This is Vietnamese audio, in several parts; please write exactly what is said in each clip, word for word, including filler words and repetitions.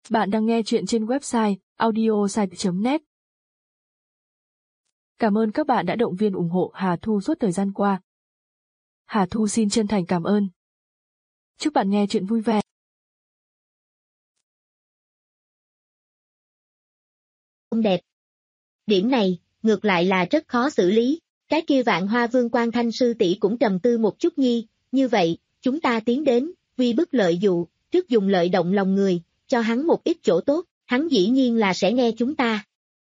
Bạn đang nghe chuyện trên website audiosite chấm net. Cảm ơn các bạn đã động viên ủng hộ Hà Thu suốt thời gian qua. Hà Thu xin chân thành cảm ơn. Chúc bạn nghe chuyện vui vẻ. Không đẹp. Điểm này, ngược lại là rất khó xử lý. Cái kia Vạn Hoa Vương Quan Thanh sư tỷ cũng trầm tư một chút nhi, như vậy, chúng ta tiến đến, vi bức lợi dụ, trước dùng lợi động lòng người, cho hắn một ít chỗ tốt, hắn dĩ nhiên là sẽ nghe chúng ta.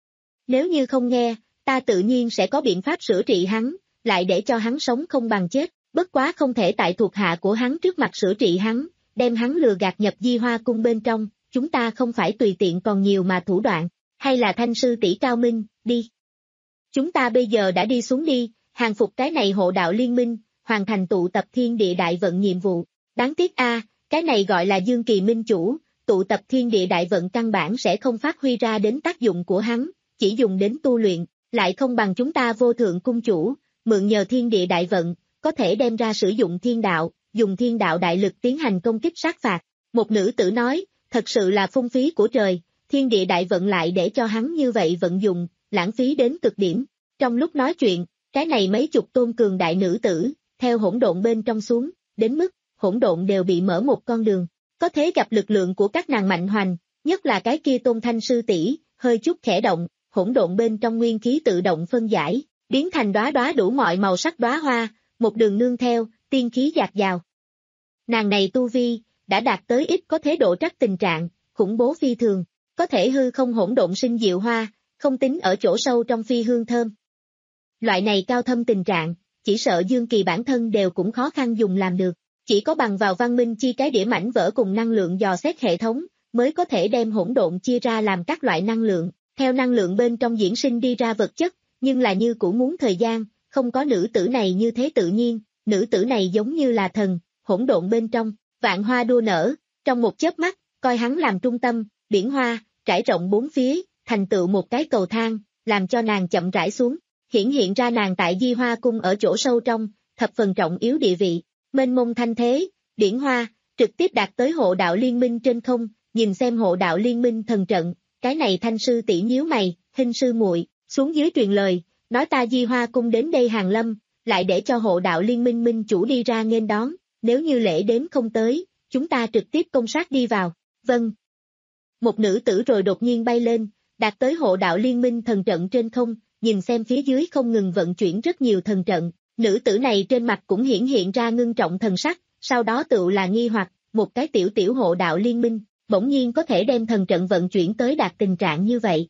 Nếu như không nghe, ta tự nhiên sẽ có biện pháp sửa trị hắn, lại để cho hắn sống không bằng chết, bất quá không thể tại thuộc hạ của hắn trước mặt sửa trị hắn, đem hắn lừa gạt nhập Di Hoa cung bên trong, chúng ta không phải tùy tiện còn nhiều mà thủ đoạn, hay là Thanh sư tỷ cao minh, đi. Chúng ta bây giờ đã đi xuống đi, hàng phục cái này hộ đạo liên minh, hoàn thành tụ tập thiên địa đại vận nhiệm vụ. Đáng tiếc a, cái này gọi là Dương Kỳ minh chủ, tụ tập thiên địa đại vận căn bản sẽ không phát huy ra đến tác dụng của hắn, chỉ dùng đến tu luyện, lại không bằng chúng ta vô thượng cung chủ, mượn nhờ thiên địa đại vận, có thể đem ra sử dụng thiên đạo, dùng thiên đạo đại lực tiến hành công kích sát phạt. Một nữ tử nói, thật sự là phung phí của trời, thiên địa đại vận lại để cho hắn như vậy vận dụng, lãng phí đến cực điểm. Trong lúc nói chuyện, cái này mấy chục tôn cường đại nữ tử, theo hỗn độn bên trong xuống, đến mức, hỗn độn đều bị mở một con đường. Có thể gặp lực lượng của các nàng mạnh hoành, nhất là cái kia Tôn Thanh sư tỷ, hơi chút khẽ động, hỗn độn bên trong nguyên khí tự động phân giải, biến thành đóa đóa đủ mọi màu sắc đóa hoa, một đường nương theo, tiên khí dạt dào. Nàng này tu vi, đã đạt tới ít có thế độ trắc tình trạng, khủng bố phi thường, có thể hư không hỗn độn sinh diệu hoa, không tính ở chỗ sâu trong phi hương thơm. Loại này cao thâm tình trạng, chỉ sợ Dương Kỳ bản thân đều cũng khó khăn dùng làm được. Chỉ có bằng vào văn minh chi cái đĩa mảnh vỡ cùng năng lượng dò xét hệ thống, mới có thể đem hỗn độn chia ra làm các loại năng lượng, theo năng lượng bên trong diễn sinh đi ra vật chất, nhưng là như cũ muốn thời gian, không có nữ tử này như thế tự nhiên, nữ tử này giống như là thần, hỗn độn bên trong, vạn hoa đua nở, trong một chớp mắt, coi hắn làm trung tâm, biển hoa, trải rộng bốn phía, thành tựu một cái cầu thang, làm cho nàng chậm rãi xuống, hiển hiện ra nàng tại Di Hoa cung ở chỗ sâu trong, thập phần trọng yếu địa vị. Mênh mông thanh thế, điển hoa, trực tiếp đạt tới hộ đạo liên minh trên không, nhìn xem hộ đạo liên minh thần trận, cái này Thanh sư tỷ nhíu mày, Hinh sư muội, xuống dưới truyền lời, nói ta Di Hoa cung đến đây hàng lâm, lại để cho hộ đạo liên minh minh chủ đi ra nghênh đón, nếu như lễ đếm không tới, chúng ta trực tiếp công sát đi vào, vâng. Một nữ tử rồi đột nhiên bay lên, đạt tới hộ đạo liên minh thần trận trên không, nhìn xem phía dưới không ngừng vận chuyển rất nhiều thần trận. Nữ tử này trên mặt cũng hiển hiện ra ngưng trọng thần sắc, sau đó tự là nghi hoặc, một cái tiểu tiểu hộ đạo liên minh, bỗng nhiên có thể đem thần trận vận chuyển tới đạt tình trạng như vậy.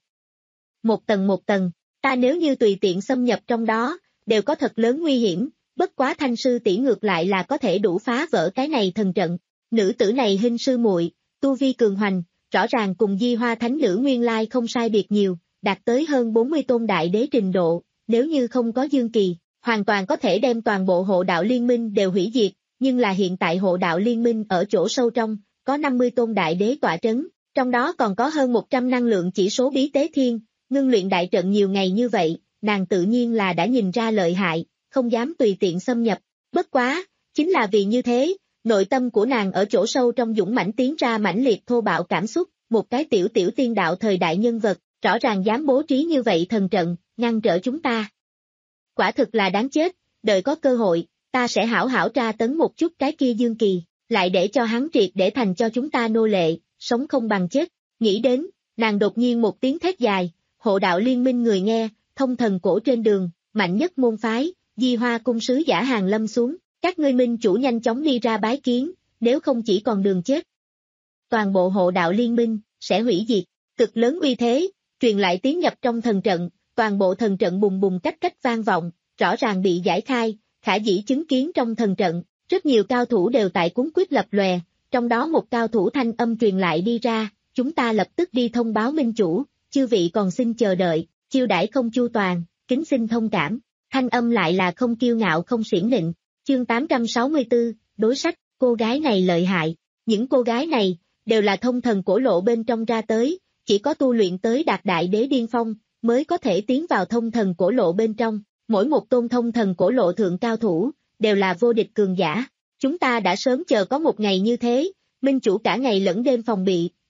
Một tầng một tầng, ta nếu như tùy tiện xâm nhập trong đó, đều có thật lớn nguy hiểm, bất quá Thanh sư tỷ ngược lại là có thể đủ phá vỡ cái này thần trận. Nữ tử này Hinh sư muội, tu vi cường hoành, rõ ràng cùng Di Hoa thánh nữ nguyên lai không sai biệt nhiều, đạt tới hơn bốn mươi tôn đại đế trình độ, nếu như không có Dương Kỳ, hoàn toàn có thể đem toàn bộ hộ đạo liên minh đều hủy diệt, nhưng là hiện tại hộ đạo liên minh ở chỗ sâu trong, có năm mươi tôn đại đế tọa trấn, trong đó còn có hơn một trăm năng lượng chỉ số bí tế thiên, ngưng luyện đại trận nhiều ngày như vậy, nàng tự nhiên là đã nhìn ra lợi hại, không dám tùy tiện xâm nhập, bất quá, chính là vì như thế, nội tâm của nàng ở chỗ sâu trong dũng mãnh tiến ra mãnh liệt thô bạo cảm xúc, một cái tiểu tiểu tiên đạo thời đại nhân vật, rõ ràng dám bố trí như vậy thần trận, ngăn trở chúng ta. Quả thực là đáng chết, đợi có cơ hội, ta sẽ hảo hảo tra tấn một chút cái kia Dương Kỳ, lại để cho hắn triệt để thành cho chúng ta nô lệ, sống không bằng chết. Nghĩ đến, nàng đột nhiên một tiếng thét dài, hộ đạo liên minh người nghe, thông thần cổ trên đường, mạnh nhất môn phái, Di Hoa cung sứ giả hàng lâm xuống, các ngươi minh chủ nhanh chóng đi ra bái kiến, nếu không chỉ còn đường chết. Toàn bộ hộ đạo liên minh, sẽ hủy diệt, cực lớn uy thế, truyền lại tiến nhập trong thần trận. Toàn bộ thần trận bùng bùng cách cách vang vọng, rõ ràng bị giải khai, khả dĩ chứng kiến trong thần trận, rất nhiều cao thủ đều tại cuốn quyết lập lòe, trong đó một cao thủ thanh âm truyền lại đi ra, chúng ta lập tức đi thông báo minh chủ, chư vị còn xin chờ đợi, chiêu đãi không chu toàn, kính xin thông cảm, thanh âm lại là không kiêu ngạo không xiển nịnh, chương tám trăm sáu mươi tư, đối sách, cô gái này lợi hại, những cô gái này, đều là thông thần cổ lộ bên trong ra tới, chỉ có tu luyện tới đạt đại đế điên phong, mới có thể tiến vào thông thần cổ lộ bên trong, mỗi một tôn thông thần cổ lộ thượng cao thủ, đều là vô địch cường giả. Chúng ta đã sớm chờ có một ngày như thế, minh chủ cả ngày lẫn đêm phòng bị,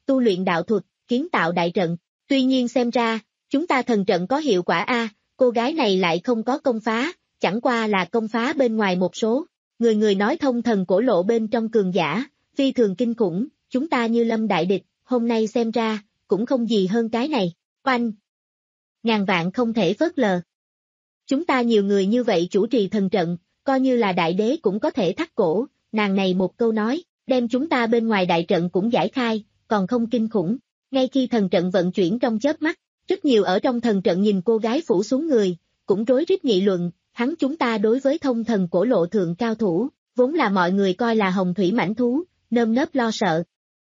tu luyện đạo thuật, kiến tạo đại trận. Tuy nhiên xem ra, chúng ta thần trận có hiệu quả a, cô gái này lại không có công phá, chẳng qua là công phá bên ngoài một số. Người người nói thông thần cổ lộ bên trong cường giả, phi thường kinh khủng, chúng ta như lâm đại địch, hôm nay xem ra, cũng không gì hơn cái này. Oanh! Ngàn vạn không thể phớt lờ. Chúng ta nhiều người như vậy chủ trì thần trận, coi như là đại đế cũng có thể thắt cổ, nàng này một câu nói, đem chúng ta bên ngoài đại trận cũng giải khai, còn không kinh khủng. Ngay khi thần trận vận chuyển trong chớp mắt, rất nhiều ở trong thần trận nhìn cô gái phủ xuống người, cũng rối rít nghị luận, hắn chúng ta đối với thông thần cổ lộ thượng cao thủ, vốn là mọi người coi là hồng thủy mãnh thú, nơm nớp lo sợ.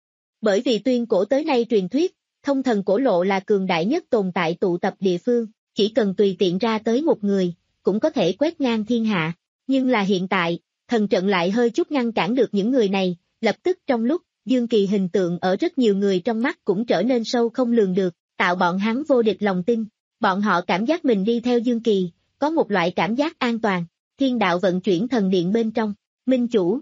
Bởi vì tuyên cổ tới nay truyền thuyết, thông thần cổ lộ là cường đại nhất tồn tại tụ tập địa phương, chỉ cần tùy tiện ra tới một người, cũng có thể quét ngang thiên hạ. Nhưng là hiện tại, thần trận lại hơi chút ngăn cản được những người này, lập tức trong lúc, Dương Kỳ hình tượng ở rất nhiều người trong mắt cũng trở nên sâu không lường được, tạo bọn hắn vô địch lòng tin. Bọn họ cảm giác mình đi theo Dương Kỳ, có một loại cảm giác an toàn. Thiên đạo vận chuyển thần điện bên trong, minh chủ.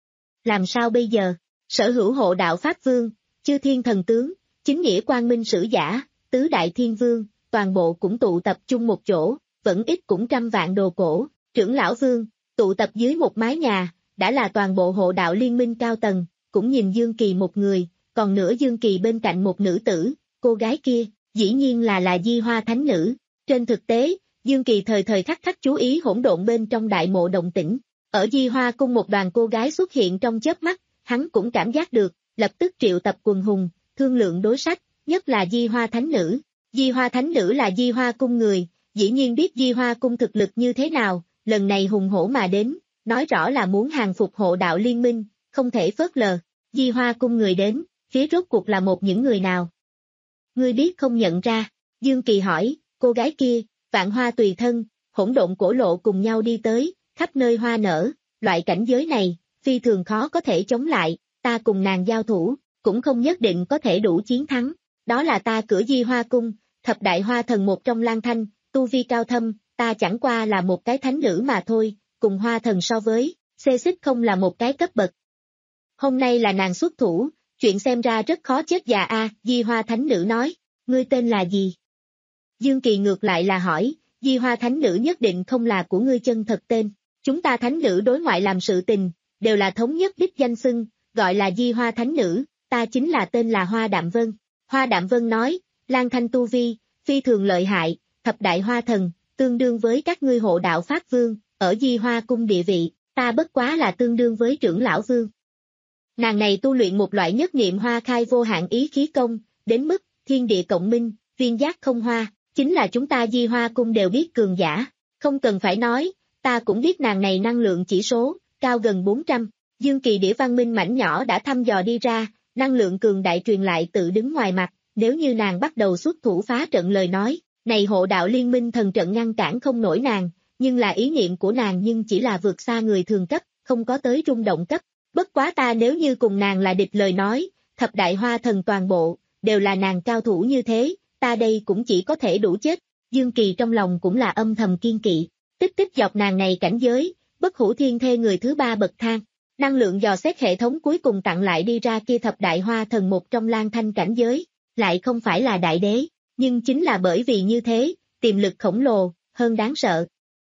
Làm sao bây giờ? Sở hữu hộ đạo Pháp Vương, chư thiên thần tướng, chính nghĩa quang minh sử giả, tứ đại thiên vương, toàn bộ cũng tụ tập chung một chỗ, vẫn ít cũng trăm vạn đồ cổ, trưởng lão vương, tụ tập dưới một mái nhà, đã là toàn bộ hộ đạo liên minh cao tầng, cũng nhìn Dương Kỳ một người, còn nữa Dương Kỳ bên cạnh một nữ tử, cô gái kia, dĩ nhiên là là Di Hoa Thánh Nữ. Trên thực tế, Dương Kỳ thời thời khắc khắc chú ý hỗn độn bên trong đại mộ động tĩnh, ở Di Hoa cung một đoàn cô gái xuất hiện trong chớp mắt, hắn cũng cảm giác được, lập tức triệu tập quần hùng, thương lượng đối sách, nhất là Di Hoa Thánh Nữ. Di Hoa Thánh Nữ là Di Hoa cung người, dĩ nhiên biết Di Hoa cung thực lực như thế nào, lần này hùng hổ mà đến, nói rõ là muốn hàng phục hộ đạo liên minh, không thể phớt lờ. Di Hoa cung người đến, phía rốt cuộc là một những người nào? Ngươi biết không nhận ra, Dương Kỳ hỏi, cô gái kia, vạn hoa tùy thân, hỗn độn cổ lộ cùng nhau đi tới, khắp nơi hoa nở, loại cảnh giới này, phi thường khó có thể chống lại, ta cùng nàng giao thủ, cũng không nhất định có thể đủ chiến thắng, đó là ta cửa Di Hoa cung, thập đại hoa thần một trong Lan Thanh, tu vi cao thâm, ta chẳng qua là một cái thánh nữ mà thôi, cùng hoa thần so với, xê xích không là một cái cấp bậc. Hôm nay là nàng xuất thủ, chuyện xem ra rất khó chết già a, Di Hoa Thánh Nữ nói, ngươi tên là gì? Dương Kỳ ngược lại là hỏi, Di Hoa Thánh Nữ nhất định không là của ngươi chân thật tên, chúng ta Thánh Nữ đối ngoại làm sự tình, đều là thống nhất đích danh xưng, gọi là Di Hoa Thánh Nữ, ta chính là tên là Hoa Đạm Vân. Hoa Đạm Vân nói, Lan Thanh tu vi, phi thường lợi hại, thập đại hoa thần, tương đương với các ngươi hộ đạo Pháp Vương, ở Di Hoa cung địa vị, ta bất quá là tương đương với trưởng lão vương. Nàng này tu luyện một loại nhất niệm hoa khai vô hạn ý khí công, đến mức thiên địa cộng minh, viên giác không hoa, chính là chúng ta Di Hoa cung đều biết cường giả, không cần phải nói, ta cũng biết nàng này năng lượng chỉ số, cao gần bốn trăm, Dương Kỳ đĩa văn minh mảnh nhỏ đã thăm dò đi ra, năng lượng cường đại truyền lại tự đứng ngoài mặt, nếu như nàng bắt đầu xuất thủ phá trận lời nói, này hộ đạo liên minh thần trận ngăn cản không nổi nàng, nhưng là ý niệm của nàng nhưng chỉ là vượt xa người thường cấp, không có tới rung động cấp. Bất quá ta nếu như cùng nàng là địch lời nói, thập đại hoa thần toàn bộ, đều là nàng cao thủ như thế, ta đây cũng chỉ có thể đủ chết. Dương Kỳ trong lòng cũng là âm thầm kiên kỵ, tích tích dọc nàng này cảnh giới, bất hủ thiên thê người thứ ba bậc thang. Năng lượng dò xét hệ thống cuối cùng tặng lại đi ra kia thập đại hoa thần một trong Lan Thanh cảnh giới, lại không phải là đại đế, nhưng chính là bởi vì như thế, tiềm lực khổng lồ, hơn đáng sợ.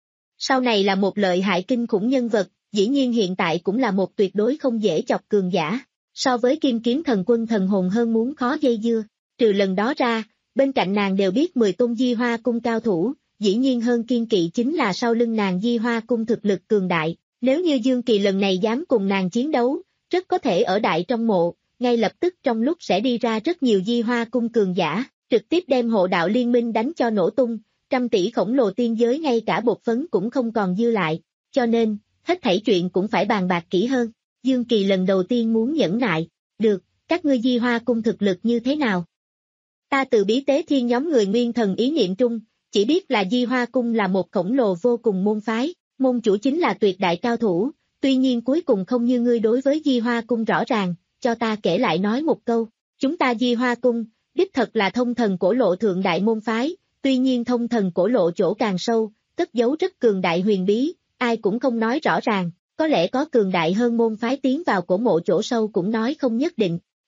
Sau này là một lợi hại kinh khủng nhân vật, dĩ nhiên hiện tại cũng là một tuyệt đối không dễ chọc cường giả, so với Kim Kiếm Thần Quân thần hồn hơn muốn khó dây dưa, trừ lần đó ra, bên cạnh nàng đều biết mười tôn Di Hoa cung cao thủ, dĩ nhiên hơn kiên kỵ chính là sau lưng nàng Di Hoa cung thực lực cường đại, nếu như Dương Kỳ lần này dám cùng nàng chiến đấu, rất có thể ở đại trong mộ, ngay lập tức trong lúc sẽ đi ra rất nhiều Di Hoa cung cường giả, trực tiếp đem hộ đạo liên minh đánh cho nổ tung, trăm tỷ khổng lồ tiên giới ngay cả bột phấn cũng không còn dư lại, cho nên, hết thảy chuyện cũng phải bàn bạc kỹ hơn. Dương Kỳ lần đầu tiên muốn nhẫn nại, được, các ngươi Di Hoa cung thực lực như thế nào? Ta từ bí tế thiên nhóm người nguyên thần ý niệm trung, chỉ biết là Di Hoa cung là một khổng lồ vô cùng môn phái, môn chủ chính là tuyệt đại cao thủ, tuy nhiên cuối cùng không như ngươi đối với Di Hoa cung rõ ràng, cho ta kể lại nói một câu, chúng ta Di Hoa cung, đích thật là thông thần cổ lộ thượng đại môn phái, tuy nhiên thông thần cổ lộ chỗ càng sâu, cất giấu rất cường đại huyền bí, ai cũng không nói rõ ràng, có lẽ có cường đại hơn môn phái tiến vào cổ mộ chỗ sâu cũng nói không nhất định.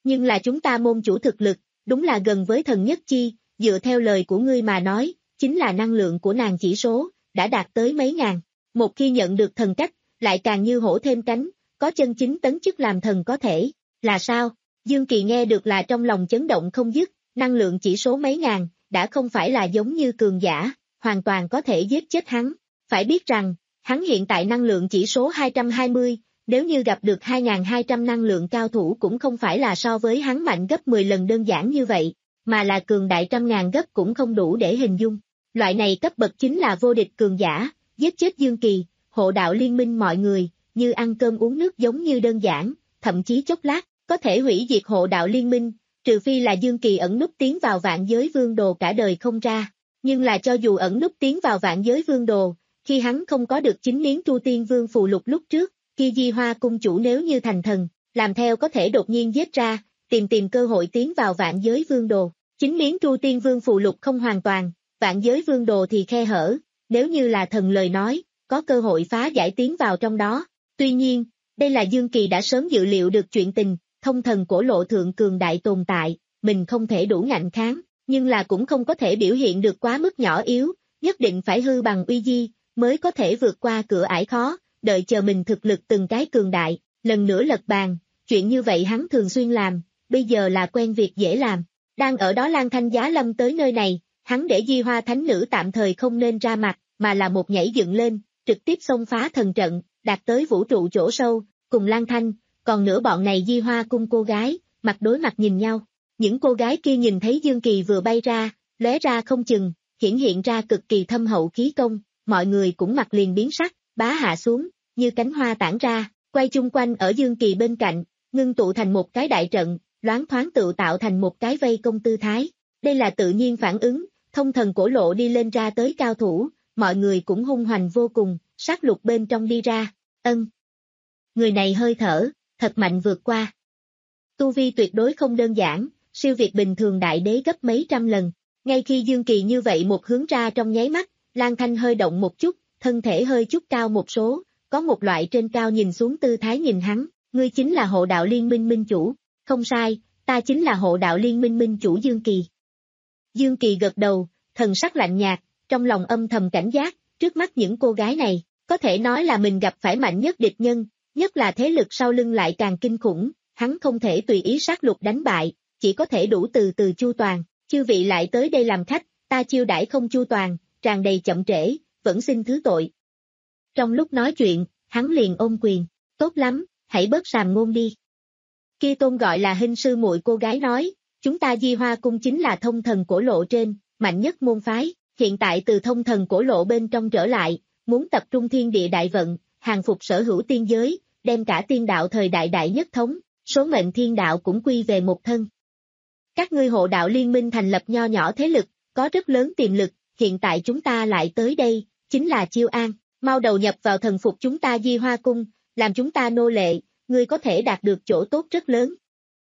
Nhưng là chúng ta môn chủ thực lực, đúng là gần với thần nhất chi, dựa theo lời của ngươi mà nói, chính là năng lượng của nàng chỉ số, đã đạt tới mấy ngàn. Một khi nhận được thần cách, lại càng như hổ thêm cánh, có chân chính tấn chức làm thần có thể, là sao? Dương Kỳ nghe được là trong lòng chấn động không dứt, năng lượng chỉ số mấy ngàn, đã không phải là giống như cường giả, hoàn toàn có thể giết chết hắn. Phải biết rằng, hắn hiện tại năng lượng chỉ số hai trăm hai mươi, nếu như gặp được hai nghìn hai trăm năng lượng cao thủ cũng không phải là so với hắn mạnh gấp mười lần đơn giản như vậy, mà là cường đại trăm ngàn gấp cũng không đủ để hình dung. Loại này cấp bậc chính là vô địch cường giả, giết chết Dương Kỳ, hộ đạo liên minh mọi người, như ăn cơm uống nước giống như đơn giản, thậm chí chốc lát, có thể hủy diệt hộ đạo liên minh, trừ phi là Dương Kỳ ẩn núp tiến vào vạn giới vương đồ cả đời không ra. Nhưng là cho dù ẩn núp tiến vào vạn giới vương đồ, khi hắn không có được chính miếng Tru Tiên Vương phù lục lúc trước, khi Di Hoa cung chủ nếu như thành thần, làm theo có thể đột nhiên giết ra, tìm tìm cơ hội tiến vào vạn giới vương đồ. Chính miếng Tru Tiên Vương phù lục không hoàn toàn, vạn giới vương đồ thì khe hở, nếu như là thần lời nói, có cơ hội phá giải tiến vào trong đó. Tuy nhiên, đây là Dương Kỳ đã sớm dự liệu được chuyện tình, thông thần cổ lộ thượng cường đại tồn tại, mình không thể đủ ngạnh kháng, nhưng là cũng không có thể biểu hiện được quá mức nhỏ yếu, nhất định phải hư bằng uy di, mới có thể vượt qua cửa ải khó, đợi chờ mình thực lực từng cái cường đại, lần nữa lật bàn, chuyện như vậy hắn thường xuyên làm, bây giờ là quen việc dễ làm. Đang ở đó Lan Thanh Giá Lâm tới nơi này, hắn để Di Hoa Thánh Nữ tạm thời không nên ra mặt, mà là một nhảy dựng lên, trực tiếp xông phá thần trận, đạt tới vũ trụ chỗ sâu, cùng Lan Thanh, còn nữa bọn này Di Hoa cung cô gái, mặt đối mặt nhìn nhau. Những cô gái kia nhìn thấy Dương Kỳ vừa bay ra, lóe ra không chừng, hiển hiện ra cực kỳ thâm hậu khí công, mọi người cũng mặt liền biến sắc, bá hạ xuống, như cánh hoa tản ra, quay chung quanh ở Dương Kỳ bên cạnh, ngưng tụ thành một cái đại trận, loáng thoáng tự tạo thành một cái vây công tư thái. Đây là tự nhiên phản ứng, thông thần cổ lộ đi lên ra tới cao thủ, mọi người cũng hung hoành vô cùng, sát lục bên trong đi ra, ân. Người này hơi thở, thật mạnh vượt qua. Tu vi tuyệt đối không đơn giản, siêu việt bình thường đại đế gấp mấy trăm lần. Ngay khi Dương Kỳ như vậy một hướng ra trong nháy mắt, Lan Thanh hơi động một chút, thân thể hơi chút cao một số, có một loại trên cao nhìn xuống tư thái nhìn hắn, ngươi chính là hộ đạo liên minh minh chủ, không sai, ta chính là hộ đạo liên minh minh chủ Dương Kỳ. Dương Kỳ gật đầu, thần sắc lạnh nhạt, trong lòng âm thầm cảnh giác, trước mắt những cô gái này, có thể nói là mình gặp phải mạnh nhất địch nhân, nhất là thế lực sau lưng lại càng kinh khủng, hắn không thể tùy ý sát lục đánh bại, chỉ có thể đủ từ từ chu toàn, chư vị lại tới đây làm khách, ta chiêu đãi không chu toàn, tràn đầy chậm trễ, vẫn xin thứ tội. Trong lúc nói chuyện, hắn liền ôm quyền, tốt lắm, hãy bớt sàm ngôn đi. Kia tôn gọi là Hinh sư muội cô gái nói, chúng ta Di Hoa cung chính là thông thần cổ lộ trên, mạnh nhất môn phái, hiện tại từ thông thần cổ lộ bên trong trở lại, muốn tập trung thiên địa đại vận, hàng phục sở hữu tiên giới, đem cả tiên đạo thời đại đại nhất thống, số mệnh thiên đạo cũng quy về một thân. Các ngươi hộ đạo liên minh thành lập nho nhỏ thế lực, có rất lớn tiềm lực, hiện tại chúng ta lại tới đây, chính là chiêu an, mau đầu nhập vào thần phục chúng ta Di Hoa cung, làm chúng ta nô lệ, ngươi có thể đạt được chỗ tốt rất lớn.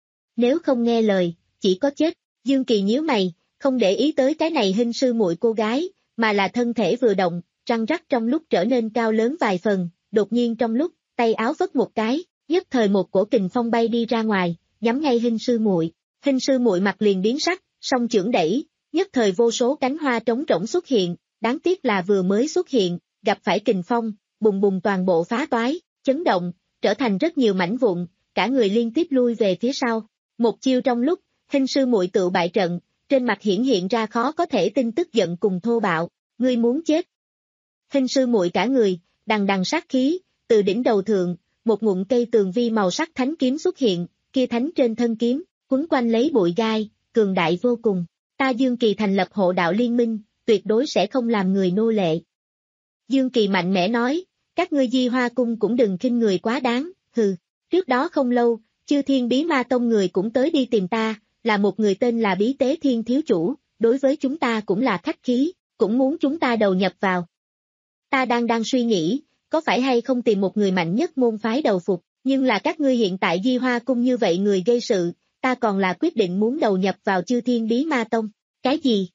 Nếu không nghe lời, chỉ có chết. Dương Kỳ nhíu mày, không để ý tới cái này Hinh sư muội cô gái, mà là thân thể vừa động, răng rắc trong lúc trở nên cao lớn vài phần, đột nhiên trong lúc, tay áo phất một cái, nhất thời một cổ kình phong bay đi ra ngoài, nhắm ngay Hinh sư muội. Hinh sư muội mặt liền biến sắc, song chưởng đẩy, nhất thời vô số cánh hoa trống rỗng xuất hiện, đáng tiếc là vừa mới xuất hiện, gặp phải kình phong, bùng bùng toàn bộ phá toái, chấn động, trở thành rất nhiều mảnh vụn, cả người liên tiếp lui về phía sau. Một chiêu trong lúc, Hinh sư muội tự bại trận, trên mặt hiển hiện ra khó có thể tin tức giận cùng thô bạo, ngươi muốn chết. Hinh sư muội cả người, đằng đằng sát khí, từ đỉnh đầu thượng, một ngụm cây tường vi màu sắc thánh kiếm xuất hiện, kia thánh trên thân kiếm, quấn quanh lấy bụi gai, cường đại vô cùng. Ta Dương Kỳ thành lập hộ đạo liên minh, tuyệt đối sẽ không làm người nô lệ. Dương Kỳ mạnh mẽ nói, các ngươi Di Hoa cung cũng đừng khinh người quá đáng, hừ. Trước đó không lâu, Chư Thiên Bí Ma Tông người cũng tới đi tìm ta, là một người tên là Bí Tế Thiên thiếu chủ, đối với chúng ta cũng là khách khí, cũng muốn chúng ta đầu nhập vào. Ta đang đang suy nghĩ, có phải hay không tìm một người mạnh nhất môn phái đầu phục, nhưng là các ngươi hiện tại Di Hoa cung như vậy người gây sự, ta còn là quyết định muốn đầu nhập vào Chư Thiên Bí Ma Tông. Cái gì?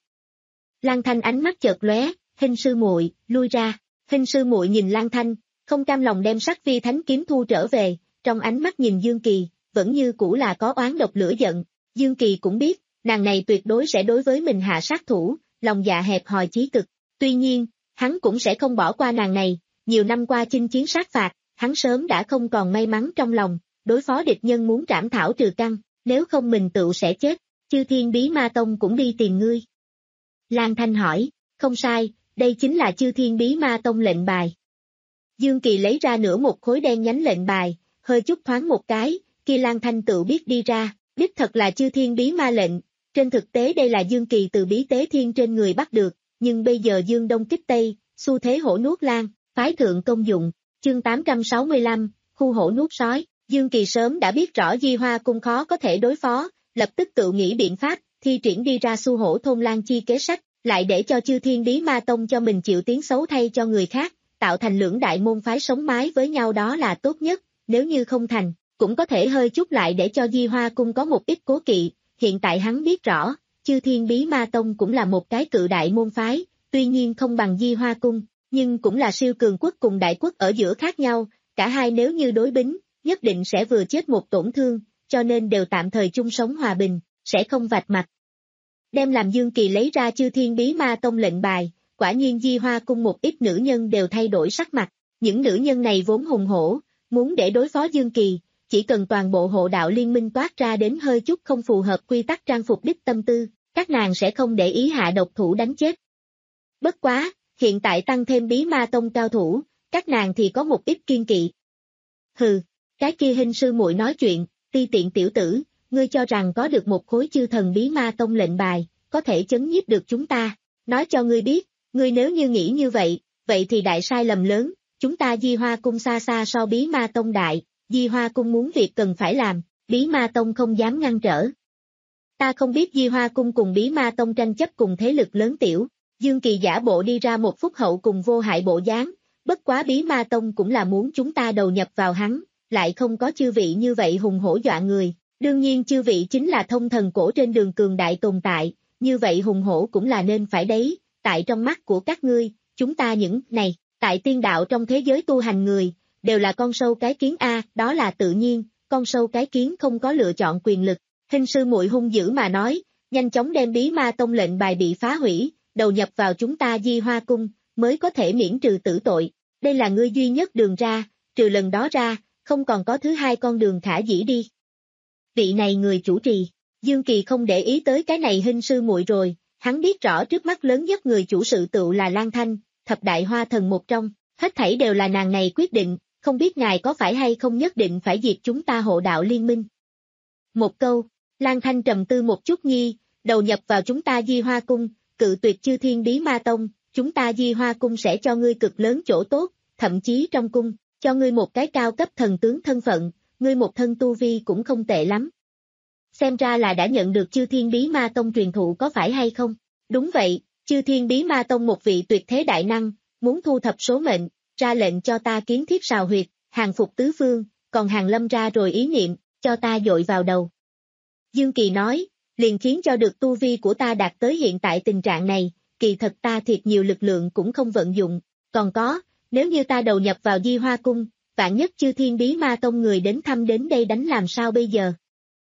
Lan Thanh ánh mắt chợt lóe, Hinh sư muội, lui ra. Hinh sư muội nhìn Lan Thanh, không cam lòng đem sắc vi thánh kiếm thu trở về, trong ánh mắt nhìn Dương Kỳ, vẫn như cũ là có oán độc lửa giận. Dương Kỳ cũng biết, nàng này tuyệt đối sẽ đối với mình hạ sát thủ, lòng dạ hẹp hòi chí cực. Tuy nhiên, hắn cũng sẽ không bỏ qua nàng này, nhiều năm qua chinh chiến sát phạt, hắn sớm đã không còn may mắn trong lòng, đối phó địch nhân muốn trảm thảo trừ căn, nếu không mình tựu sẽ chết. Chư Thiên Bí Ma Tông cũng đi tìm ngươi. Lan Thanh hỏi, không sai, đây chính là Chư Thiên Bí Ma Tông lệnh bài. Dương Kỳ lấy ra nửa một khối đen nhánh lệnh bài, hơi chút thoáng một cái, kia Lan Thanh tự biết đi ra, đích thật là Chư Thiên Bí Ma lệnh, trên thực tế đây là Dương Kỳ từ bí tế thiên trên người bắt được, nhưng bây giờ Dương Đông kích Tây, xu thế hổ nuốt lan, phái thượng công dụng, chương tám trăm sáu mươi lăm, khu hổ nuốt sói, Dương Kỳ sớm đã biết rõ Di Hoa Cung khó có thể đối phó, lập tức tự nghĩ biện pháp, thi triển đi ra xu hổ thôn lan chi kế sách, lại để cho Chư Thiên Bí Ma Tông cho mình chịu tiếng xấu thay cho người khác, tạo thành lưỡng đại môn phái sống mái với nhau đó là tốt nhất, nếu như không thành, cũng có thể hơi chút lại để cho Di Hoa Cung có một ít cố kỵ, hiện tại hắn biết rõ, Chư Thiên Bí Ma Tông cũng là một cái cự đại môn phái, tuy nhiên không bằng Di Hoa Cung, nhưng cũng là siêu cường quốc cùng đại quốc ở giữa khác nhau, cả hai nếu như đối bính, nhất định sẽ vừa chết một tổn thương, cho nên đều tạm thời chung sống hòa bình, sẽ không vạch mặt. Đem làm Dương Kỳ lấy ra Chư Thiên Bí Ma Tông lệnh bài, quả nhiên Di Hoa Cung một ít nữ nhân đều thay đổi sắc mặt, những nữ nhân này vốn hùng hổ, muốn để đối phó Dương Kỳ, chỉ cần toàn bộ hộ đạo liên minh toát ra đến hơi chút không phù hợp quy tắc trang phục đích tâm tư, các nàng sẽ không để ý hạ độc thủ đánh chết. Bất quá, hiện tại tăng thêm Bí Ma Tông cao thủ, các nàng thì có một ít kiên kỵ. Hừ, cái kia hình sư muội nói chuyện, ti tiện tiểu tử, ngươi cho rằng có được một khối chư thần Bí Ma Tông lệnh bài, có thể chấn nhiếp được chúng ta, nói cho ngươi biết, ngươi nếu như nghĩ như vậy, vậy thì đại sai lầm lớn, chúng ta Di Hoa Cung xa xa so Bí Ma Tông đại, Di Hoa Cung muốn việc cần phải làm, Bí Ma Tông không dám ngăn trở. Ta không biết Di Hoa Cung cùng Bí Ma Tông tranh chấp cùng thế lực lớn tiểu, Dương Kỳ giả bộ đi ra một phút hậu cùng vô hại bộ dáng, bất quá Bí Ma Tông cũng là muốn chúng ta đầu nhập vào hắn, lại không có chư vị như vậy hùng hổ dọa người, đương nhiên chư vị chính là thông thần cổ trên đường cường đại tồn tại, như vậy hùng hổ cũng là nên phải đấy, tại trong mắt của các ngươi, chúng ta những này, tại tiên đạo trong thế giới tu hành người, đều là con sâu cái kiến A, đó là tự nhiên, con sâu cái kiến không có lựa chọn quyền lực, hình sư muội hung dữ mà nói, nhanh chóng đem Bí Ma Tông lệnh bài bị phá hủy, đầu nhập vào chúng ta Di Hoa Cung, mới có thể miễn trừ tử tội, đây là ngươi duy nhất đường ra, trừ lần đó ra, không còn có thứ hai con đường khả dĩ đi. Vị này người chủ trì, Dương Kỳ không để ý tới cái này hình sư muội rồi, hắn biết rõ trước mắt lớn nhất người chủ sự tựu là Lan Thanh, thập đại hoa thần một trong, hết thảy đều là nàng này quyết định, không biết ngài có phải hay không nhất định phải diệt chúng ta hộ đạo liên minh. Một câu, Lan Thanh trầm tư một chút nhi, đầu nhập vào chúng ta Di Hoa Cung, cự tuyệt Chư Thiên Bí Ma Tông, chúng ta Di Hoa Cung sẽ cho ngươi cực lớn chỗ tốt, thậm chí trong cung, cho ngươi một cái cao cấp thần tướng thân phận, ngươi một thân tu vi cũng không tệ lắm. Xem ra là đã nhận được Chư Thiên Bí Ma Tông truyền thụ có phải hay không? Đúng vậy, Chư Thiên Bí Ma Tông một vị tuyệt thế đại năng, muốn thu thập số mệnh, ra lệnh cho ta kiến thiết sào huyệt, hàng phục tứ phương, còn hàng lâm ra rồi ý niệm, cho ta dội vào đầu. Dương Kỳ nói, liền khiến cho được tu vi của ta đạt tới hiện tại tình trạng này, kỳ thật ta thiệt nhiều lực lượng cũng không vận dụng, còn có, nếu như ta đầu nhập vào Di Hoa Cung, vạn nhất Chư Thiên Bí Ma Tông người đến thăm đến đây đánh làm sao bây giờ?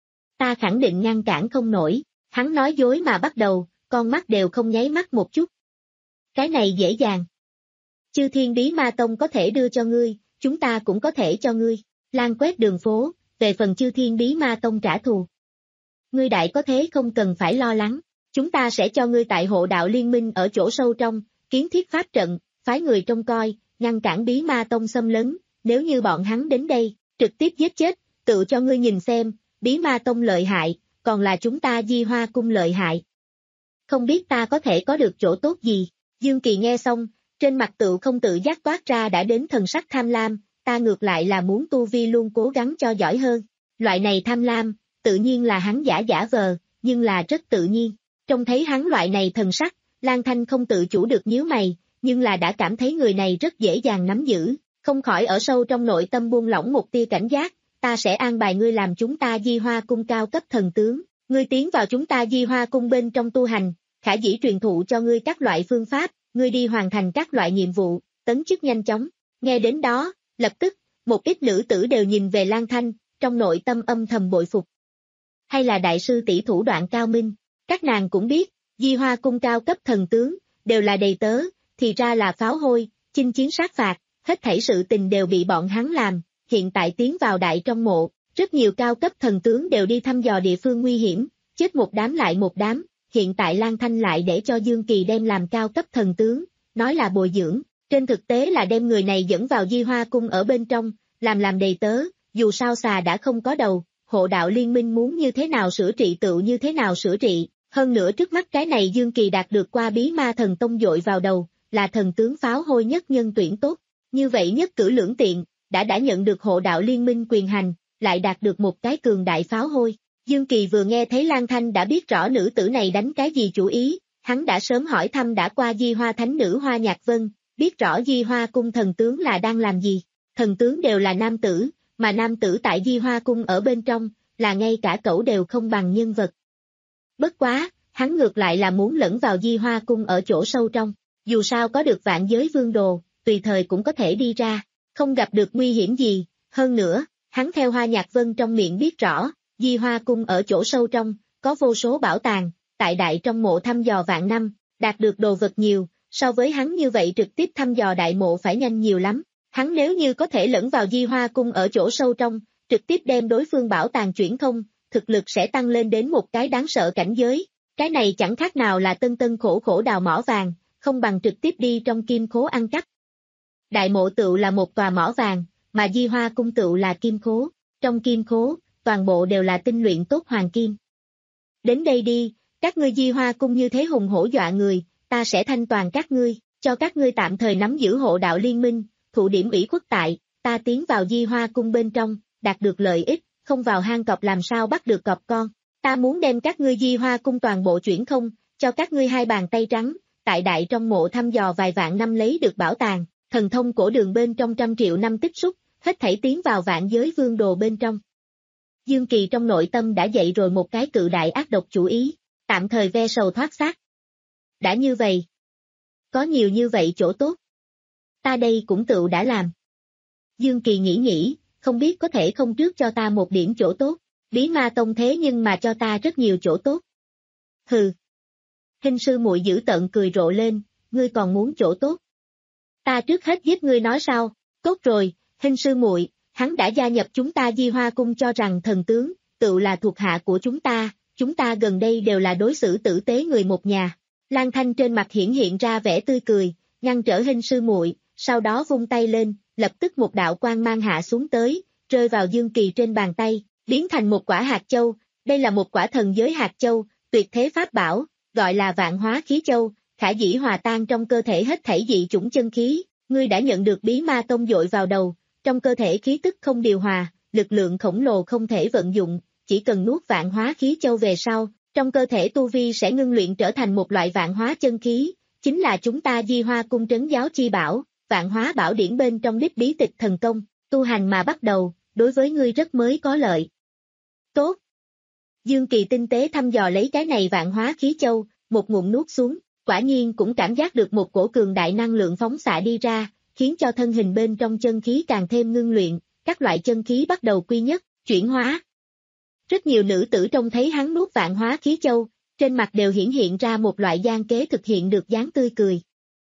Ta khẳng định ngăn cản không nổi, hắn nói dối mà bắt đầu, con mắt đều không nháy mắt một chút. Cái này dễ dàng. Chư Thiên Bí Ma Tông có thể đưa cho ngươi, chúng ta cũng có thể cho ngươi, lan quét đường phố, về phần Chư Thiên Bí Ma Tông trả thù. Ngươi đại có thế không cần phải lo lắng, chúng ta sẽ cho ngươi tại hộ đạo liên minh ở chỗ sâu trong, kiến thiết pháp trận, phái người trông coi, ngăn cản Bí Ma Tông xâm lấn, nếu như bọn hắn đến đây, trực tiếp giết chết, tự cho ngươi nhìn xem, Bí Ma Tông lợi hại, còn là chúng ta Di Hoa Cung lợi hại. Không biết ta có thể có được chỗ tốt gì, Dương Kỳ nghe xong, trên mặt tự không tự giác toát ra đã đến thần sắc tham lam, ta ngược lại là muốn tu vi luôn cố gắng cho giỏi hơn, loại này tham lam, tự nhiên là hắn giả giả vờ, nhưng là rất tự nhiên, trông thấy hắn loại này thần sắc, Lan Thanh không tự chủ được nhíu mày, nhưng là đã cảm thấy người này rất dễ dàng nắm giữ, không khỏi ở sâu trong nội tâm buông lỏng một tia cảnh giác, ta sẽ an bài ngươi làm chúng ta Di Hoa Cung cao cấp thần tướng, ngươi tiến vào chúng ta Di Hoa Cung bên trong tu hành, khả dĩ truyền thụ cho ngươi các loại phương pháp, ngươi đi hoàn thành các loại nhiệm vụ, tấn chức nhanh chóng, nghe đến đó, lập tức, một ít nữ tử đều nhìn về Lan Thanh, trong nội tâm âm thầm bội phục. Hay là đại sư tỷ thủ đoạn cao minh, các nàng cũng biết, Di Hoa cung cao cấp thần tướng, đều là đầy tớ, thì ra là pháo hôi, chinh chiến sát phạt, hết thảy sự tình đều bị bọn hắn làm, hiện tại tiến vào đại trong mộ, rất nhiều cao cấp thần tướng đều đi thăm dò địa phương nguy hiểm, chết một đám lại một đám, hiện tại Lan Thanh lại để cho Dương Kỳ đem làm cao cấp thần tướng, nói là bồi dưỡng, trên thực tế là đem người này dẫn vào Di Hoa cung ở bên trong, làm làm đầy tớ, dù sao xà đã không có đầu, hộ đạo liên minh muốn như thế nào sửa trị tựu như thế nào sửa trị, hơn nữa trước mắt cái này Dương Kỳ đạt được qua bí ma thần tông dội vào đầu, là thần tướng pháo hôi nhất nhân tuyển tốt, như vậy nhất cử lưỡng tiện, đã đã nhận được hộ đạo liên minh quyền hành, lại đạt được một cái cường đại pháo hôi. Dương Kỳ vừa nghe thấy Lan Thanh đã biết rõ nữ tử này đánh cái gì chủ ý, hắn đã sớm hỏi thăm đã qua Di Hoa thánh nữ Hoa Nhạc Vân, biết rõ Di Hoa cung thần tướng là đang làm gì, thần tướng đều là nam tử, mà nam tử tại Di Hoa cung ở bên trong, là ngay cả cẩu đều không bằng nhân vật. Bất quá, hắn ngược lại là muốn lẫn vào Di Hoa cung ở chỗ sâu trong, dù sao có được vạn giới vương đồ, tùy thời cũng có thể đi ra, không gặp được nguy hiểm gì, hơn nữa, hắn theo Hoa Nhạc Vân trong miệng biết rõ, Di Hoa cung ở chỗ sâu trong, có vô số bảo tàng, tại đại trong mộ thăm dò vạn năm, đạt được đồ vật nhiều, so với hắn như vậy trực tiếp thăm dò đại mộ phải nhanh nhiều lắm, hắn nếu như có thể lẫn vào Di Hoa cung ở chỗ sâu trong, trực tiếp đem đối phương bảo tàng chuyển không, thực lực sẽ tăng lên đến một cái đáng sợ cảnh giới, cái này chẳng khác nào là tân tân khổ khổ đào mỏ vàng, không bằng trực tiếp đi trong kim khố ăn cắp. Đại mộ tựu là một tòa mỏ vàng, mà Di Hoa cung tựu là kim khố, trong kim khố, toàn bộ đều là tinh luyện tốt hoàng kim. Đến đây đi, các ngươi Di Hoa cung như thế hùng hổ dọa người, ta sẽ thanh toàn các ngươi, cho các ngươi tạm thời nắm giữ hộ đạo liên minh, thụ điểm ủy khuất tại, ta tiến vào Di Hoa cung bên trong, đạt được lợi ích, không vào hang cọp làm sao bắt được cọp con, ta muốn đem các ngươi Di Hoa cung toàn bộ chuyển không, cho các ngươi hai bàn tay trắng, tại đại trong mộ thăm dò vài vạn năm lấy được bảo tàng, thần thông cổ đường bên trong trăm triệu năm tích xúc, hết thảy tiến vào vạn giới vương đồ bên trong. Dương Kỳ trong nội tâm đã dậy rồi một cái cự đại ác độc chủ ý, tạm thời ve sầu thoát xác. Đã như vậy, có nhiều như vậy chỗ tốt, ta đây cũng tự đã làm. Dương Kỳ nghĩ nghĩ, không biết có thể không trước cho ta một điểm chỗ tốt, bí ma tông thế nhưng mà cho ta rất nhiều chỗ tốt. Hừ. Hình sư muội dữ tợn cười rộ lên, ngươi còn muốn chỗ tốt. Ta trước hết giết ngươi nói sao, tốt rồi, hình sư muội, hắn đã gia nhập chúng ta Di Hoa cung cho rằng thần tướng, tự là thuộc hạ của chúng ta, chúng ta gần đây đều là đối xử tử tế người một nhà. Lan Thanh trên mặt hiển hiện ra vẻ tươi cười, ngăn trở hình sư muội, sau đó vung tay lên, lập tức một đạo quang mang hạ xuống tới, rơi vào Dương Kỳ trên bàn tay, biến thành một quả hạt châu, đây là một quả thần giới hạt châu, tuyệt thế pháp bảo, gọi là vạn hóa khí châu, khả dĩ hòa tan trong cơ thể hết thảy dị chủng chân khí, ngươi đã nhận được bí ma tông dội vào đầu, trong cơ thể khí tức không điều hòa, lực lượng khổng lồ không thể vận dụng, chỉ cần nuốt vạn hóa khí châu về sau, trong cơ thể tu vi sẽ ngưng luyện trở thành một loại vạn hóa chân khí, chính là chúng ta Di Hoa cung trấn giáo chi bảo, vạn hóa bảo điển bên trong đích bí tịch thần công, tu hành mà bắt đầu, đối với ngươi rất mới có lợi. Tốt. Dương Kỳ tinh tế thăm dò lấy cái này vạn hóa khí châu, một ngụm nuốt xuống, quả nhiên cũng cảm giác được một cổ cường đại năng lượng phóng xạ đi ra, khiến cho thân hình bên trong chân khí càng thêm ngưng luyện, các loại chân khí bắt đầu quy nhất, chuyển hóa. Rất nhiều nữ tử trông thấy hắn nuốt vạn hóa khí châu, trên mặt đều hiển hiện ra một loại gian kế thực hiện được dáng tươi cười.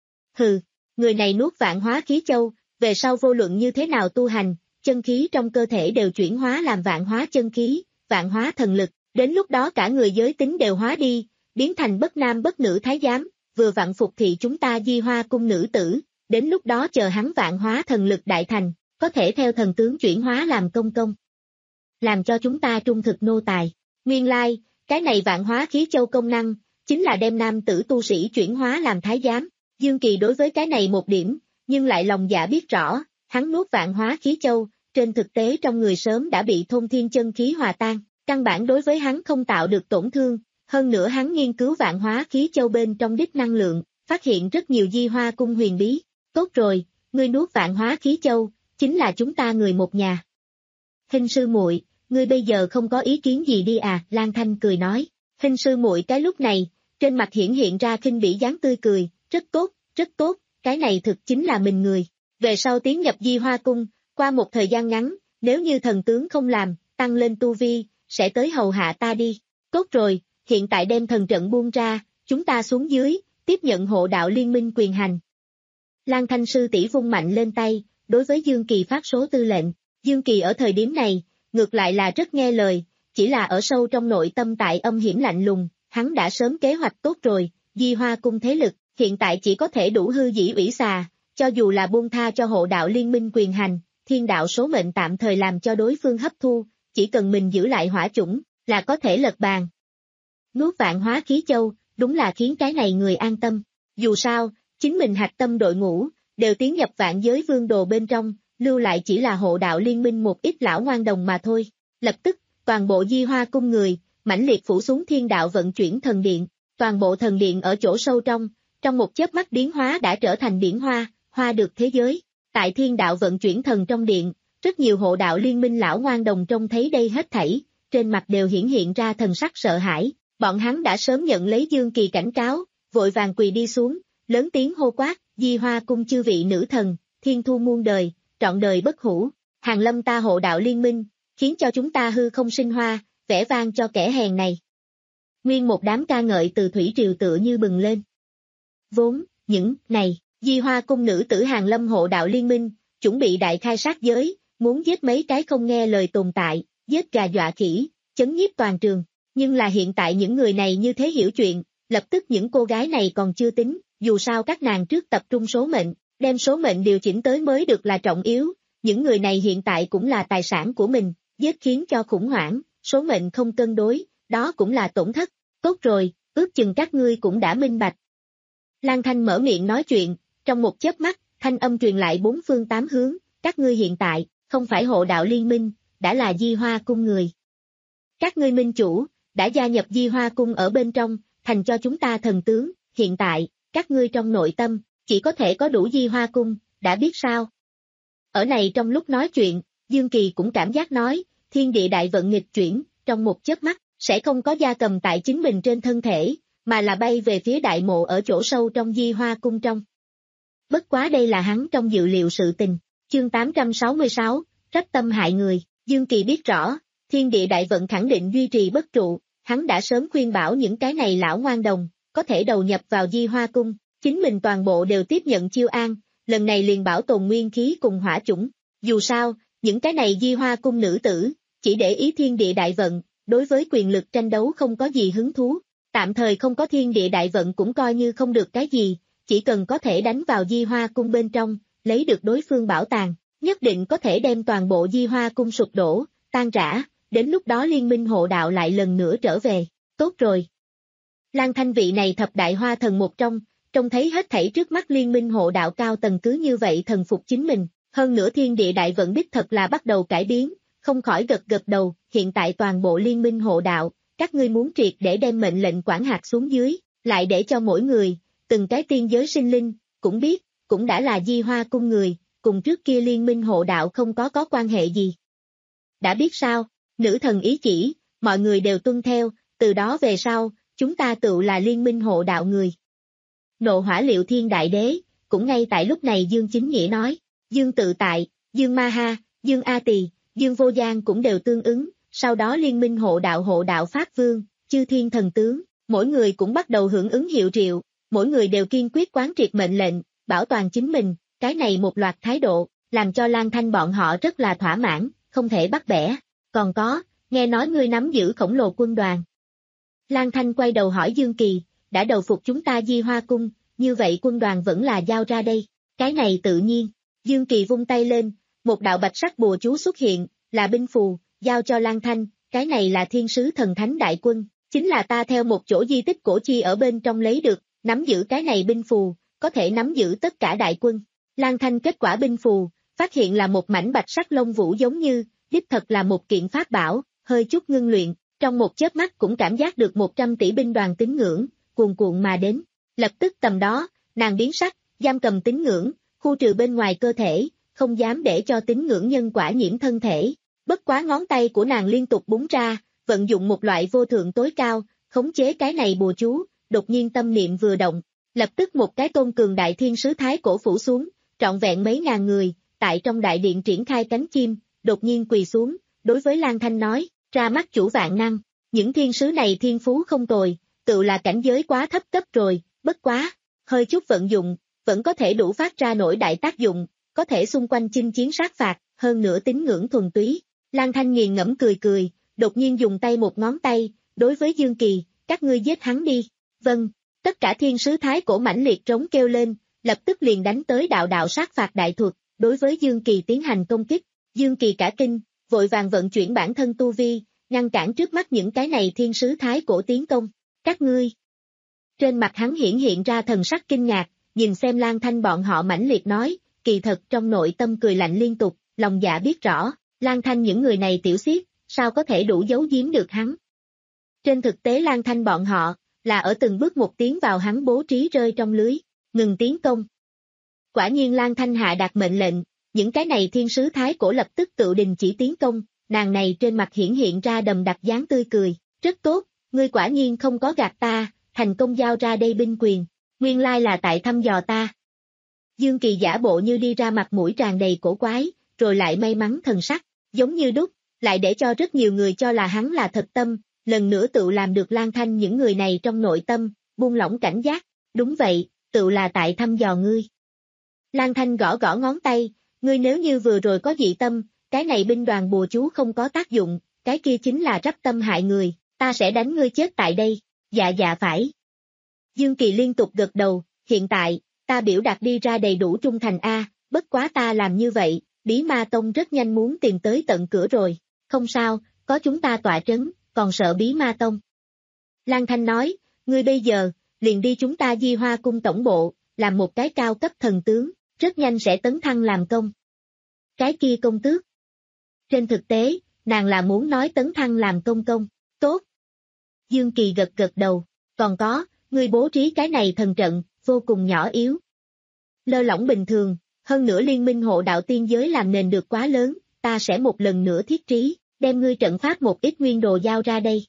Hừ, người này nuốt vạn hóa khí châu, về sau vô luận như thế nào tu hành, chân khí trong cơ thể đều chuyển hóa làm vạn hóa chân khí, vạn hóa thần lực, đến lúc đó cả người giới tính đều hóa đi, biến thành bất nam bất nữ thái giám, vừa vặn phục thị chúng ta Di Hoa cung nữ tử, đến lúc đó chờ hắn vạn hóa thần lực đại thành, có thể theo thần tướng chuyển hóa làm công công. Làm cho chúng ta trung thực nô tài. Nguyên lai, like, cái này vạn hóa khí châu công năng, chính là đem nam tử tu sĩ chuyển hóa làm thái giám. Dương Kỳ đối với cái này một điểm, nhưng lại lòng dạ biết rõ, hắn nuốt vạn hóa khí châu, trên thực tế trong người sớm đã bị thôn thiên chân khí hòa tan, căn bản đối với hắn không tạo được tổn thương, hơn nữa hắn nghiên cứu vạn hóa khí châu bên trong đích năng lượng, phát hiện rất nhiều Di Hoa cung huyền bí. Tốt rồi, ngươi nuốt vạn hóa khí châu, chính là chúng ta người một nhà. Hình sư muội, ngươi bây giờ không có ý kiến gì đi à, Lan Thanh cười nói. Hình sư muội cái lúc này, trên mặt hiển hiện ra khinh bỉ dáng tươi cười, rất tốt, rất tốt, cái này thực chính là mình người. Về sau tiến nhập Di Hoa cung, qua một thời gian ngắn, Nếu như thần tướng không làm, tăng lên tu vi, sẽ tới hầu hạ ta đi. Tốt rồi, hiện tại đem thần trận buông ra, chúng ta xuống dưới, tiếp nhận hộ đạo liên minh quyền hành. Lan Thanh sư tỷ vung mạnh lên tay, đối với Dương Kỳ phát số tư lệnh. Dương Kỳ ở thời điểm này, ngược lại là rất nghe lời, chỉ là ở sâu trong nội tâm tại âm hiểm lạnh lùng, hắn đã sớm kế hoạch tốt rồi, Di Hoa cung thế lực, hiện tại chỉ có thể đủ hư dĩ ủy xà, cho dù là buông tha cho hộ đạo liên minh quyền hành, thiên đạo số mệnh tạm thời làm cho đối phương hấp thu, chỉ cần mình giữ lại hỏa chủng, là có thể lật bàn. Nuốt vạn hóa khí châu, đúng là khiến cái này người an tâm. Dù sao, chính mình hạch tâm đội ngũ, đều tiến nhập vạn giới vương đồ bên trong, lưu lại chỉ là hộ đạo liên minh một ít lão ngoan đồng mà thôi. Lập tức, toàn bộ Di Hoa cung người, mãnh liệt phủ xuống thiên đạo vận chuyển thần điện, toàn bộ thần điện ở chỗ sâu trong, trong một chớp mắt biến hóa đã trở thành biển hoa, hoa được thế giới. Tại thiên đạo vận chuyển thần trong điện, rất nhiều hộ đạo liên minh lão ngoan đồng trông thấy đây hết thảy, trên mặt đều hiển hiện ra thần sắc sợ hãi, bọn hắn đã sớm nhận lấy Dương Kỳ cảnh cáo, vội vàng quỳ đi xuống, lớn tiếng hô quát, Di Hoa cung chư vị nữ thần, thiên thu muôn đời, trọn đời bất hủ, hàng lâm ta hộ đạo liên minh, khiến cho chúng ta hư không sinh hoa, vẽ vang cho kẻ hèn này. Nguyên một đám ca ngợi từ thủy triều tựa như bừng lên. Vốn, những, này, Di Hoa cung nữ tử hàng lâm hộ đạo liên minh, chuẩn bị đại khai sát giới, muốn giết mấy cái không nghe lời tồn tại, giết gà dọa khỉ, chấn nhiếp toàn trường. Nhưng là hiện tại những người này như thế hiểu chuyện, lập tức những cô gái này còn chưa tính, dù sao các nàng trước tập trung số mệnh, đem số mệnh điều chỉnh tới mới được là trọng yếu, những người này hiện tại cũng là tài sản của mình, giết khiến cho khủng hoảng, số mệnh không cân đối, đó cũng là tổn thất. Tốt rồi, ước chừng các ngươi cũng đã minh bạch. Lan Thanh mở miệng nói chuyện, trong một chớp mắt, thanh âm truyền lại bốn phương tám hướng, các ngươi hiện tại, không phải hộ đạo liên minh, đã là Di Hoa cung người. Các ngươi minh chủ, đã gia nhập Di Hoa cung ở bên trong, thành cho chúng ta thần tướng, hiện tại, các ngươi trong nội tâm, chỉ có thể có đủ Di Hoa cung, đã biết sao? Ở này trong lúc nói chuyện, Dương Kỳ cũng cảm giác nói, thiên địa đại vận nghịch chuyển, trong một chớp mắt, sẽ không có gia cầm tại chính mình trên thân thể, mà là bay về phía đại mộ ở chỗ sâu trong Di Hoa cung trong. Bất quá đây là hắn trong dự liệu sự tình. Chương tám trăm sáu mươi sáu, trách tâm hại người, Dương Kỳ biết rõ, thiên địa đại vận khẳng định duy trì bất trụ, hắn đã sớm khuyên bảo những cái này lão ngoan đồng, có thể đầu nhập vào Di Hoa cung, chính mình toàn bộ đều tiếp nhận chiêu an, lần này liền bảo tồn nguyên khí cùng hỏa chủng. Dù sao, những cái này Di Hoa cung nữ tử, chỉ để ý thiên địa đại vận, đối với quyền lực tranh đấu không có gì hứng thú, tạm thời không có thiên địa đại vận cũng coi như không được cái gì, chỉ cần có thể đánh vào Di Hoa cung bên trong, lấy được đối phương bảo tàng, nhất định có thể đem toàn bộ Di Hoa cung sụp đổ, tan rã, đến lúc đó liên minh hộ đạo lại lần nữa trở về. Tốt rồi. Lan Thanh vị này thập đại hoa thần một trong, trông thấy hết thảy trước mắt liên minh hộ đạo cao tầng cứ như vậy thần phục chính mình, hơn nữa thiên địa đại vận đích thật là bắt đầu cải biến, không khỏi gật gật đầu, hiện tại toàn bộ liên minh hộ đạo, các ngươi muốn triệt để đem mệnh lệnh quản hạt xuống dưới, lại để cho mỗi người, từng cái tiên giới sinh linh, cũng biết, cũng đã là Di Hoa cung người, cùng trước kia liên minh hộ đạo không có có quan hệ gì. Đã biết sao, nữ thần ý chỉ, mọi người đều tuân theo, từ đó về sau, chúng ta tự là liên minh hộ đạo người. Nộ Hỏa Liệu Thiên Đại Đế, cũng ngay tại lúc này Dương Chính Nghĩa nói, Dương Tự Tại, Dương Ma Ha, Dương A Tỳ, Dương Vô Giang cũng đều tương ứng, sau đó liên minh hộ đạo hộ đạo Pháp Vương, chư thiên thần tướng, mỗi người cũng bắt đầu hưởng ứng hiệu triệu, mỗi người đều kiên quyết quán triệt mệnh lệnh, bảo toàn chính mình, cái này một loạt thái độ, làm cho Lan Thanh bọn họ rất là thỏa mãn, không thể bắt bẻ. Còn có, nghe nói ngươi nắm giữ khổng lồ quân đoàn. Lan Thanh quay đầu hỏi Dương Kỳ, đã đầu phục chúng ta Di Hoa cung, như vậy quân đoàn vẫn là giao ra đây, cái này tự nhiên. Dương Kỳ vung tay lên, một đạo bạch sắc bùa chú xuất hiện, là binh phù, giao cho Lan Thanh, cái này là thiên sứ thần thánh đại quân, chính là ta theo một chỗ di tích cổ chi ở bên trong lấy được, nắm giữ cái này binh phù, có thể nắm giữ tất cả đại quân. Lan Thanh kết quả binh phù, phát hiện là một mảnh bạch sắc lông vũ giống như, đích thật là một kiện pháp bảo, hơi chút ngưng luyện, trong một chớp mắt cũng cảm giác được một trăm tỷ binh đoàn tín ngưỡng, cuồn cuộn mà đến. Lập tức tầm đó, nàng biến sắc, giam cầm tín ngưỡng, khu trừ bên ngoài cơ thể, không dám để cho tín ngưỡng nhân quả nhiễm thân thể. Bất quá ngón tay của nàng liên tục búng ra, vận dụng một loại vô thượng tối cao, khống chế cái này bùa chú, đột nhiên tâm niệm vừa động, lập tức một cái tôn cường đại thiên sứ thái cổ phủ xuống, trọn vẹn mấy ngàn người, tại trong đại điện triển khai cánh chim, đột nhiên quỳ xuống, đối với Lan Thanh nói, ra mắt chủ vạn năng, những thiên sứ này thiên phú không tồi, tự là cảnh giới quá thấp cấp rồi, bất quá, hơi chút vận dụng, vẫn có thể đủ phát ra nổi đại tác dụng, có thể xung quanh chinh chiến sát phạt, hơn nữa tín ngưỡng thuần túy. Lan Thanh nghiền ngẫm cười cười, đột nhiên dùng tay một ngón tay, đối với Dương Kỳ, các ngươi giết hắn đi. Vâng, tất cả thiên sứ thái cổ mãnh liệt trống kêu lên, lập tức liền đánh tới đạo đạo sát phạt đại thuật, đối với Dương Kỳ tiến hành công kích. Dương Kỳ cả kinh, vội vàng vận chuyển bản thân tu vi, ngăn cản trước mắt những cái này thiên sứ thái cổ tiến công. Các ngươi. Trên mặt hắn hiển hiện ra thần sắc kinh ngạc, nhìn xem Lan Thanh bọn họ mãnh liệt nói, kỳ thật trong nội tâm cười lạnh liên tục, lòng dạ biết rõ, Lan Thanh những người này tiểu xiết, sao có thể đủ giấu giếm được hắn. Trên thực tế Lan Thanh bọn họ, là ở từng bước một tiến vào hắn bố trí rơi trong lưới, ngừng tiến công. Quả nhiên Lan Thanh hạ đạt mệnh lệnh, những cái này thiên sứ thái cổ lập tức tự đình chỉ tiến công, nàng này trên mặt hiển hiện ra đầm đặc dáng tươi cười, rất tốt, ngươi quả nhiên không có gạt ta, thành công giao ra đây binh quyền, nguyên lai là tại thăm dò ta. Dương Kỳ giả bộ như đi ra mặt mũi tràn đầy cổ quái, rồi lại may mắn thần sắc, giống như đúc, lại để cho rất nhiều người cho là hắn là thật tâm, lần nữa tự làm được Lan Thanh những người này trong nội tâm, buông lỏng cảnh giác, đúng vậy, tự là tại thăm dò ngươi. Lan Thanh gõ gõ ngón tay, ngươi nếu như vừa rồi có dị tâm, cái này binh đoàn bùa chú không có tác dụng, cái kia chính là rắp tâm hại người, ta sẽ đánh ngươi chết tại đây, dạ dạ phải. Dương Kỳ liên tục gật đầu, hiện tại, ta biểu đạt đi ra đầy đủ trung thành A, bất quá ta làm như vậy, Bí Ma Tông rất nhanh muốn tìm tới tận cửa rồi, không sao, có chúng ta tọa trấn, còn sợ Bí Ma Tông. Lan Thanh nói, ngươi bây giờ, liền đi chúng ta Di Hoa Cung tổng bộ, làm một cái cao cấp thần tướng, rất nhanh sẽ tấn thăng làm công. Cái kia công tước. Trên thực tế, nàng là muốn nói tấn thăng làm công công, tốt. Dương Kỳ gật gật đầu, còn có, ngươi bố trí cái này thần trận, vô cùng nhỏ yếu. Lơ lỏng bình thường, hơn nữa liên minh hộ đạo tiên giới làm nền được quá lớn, ta sẽ một lần nữa thiết trí, đem ngươi trận pháp một ít nguyên đồ giao ra đây.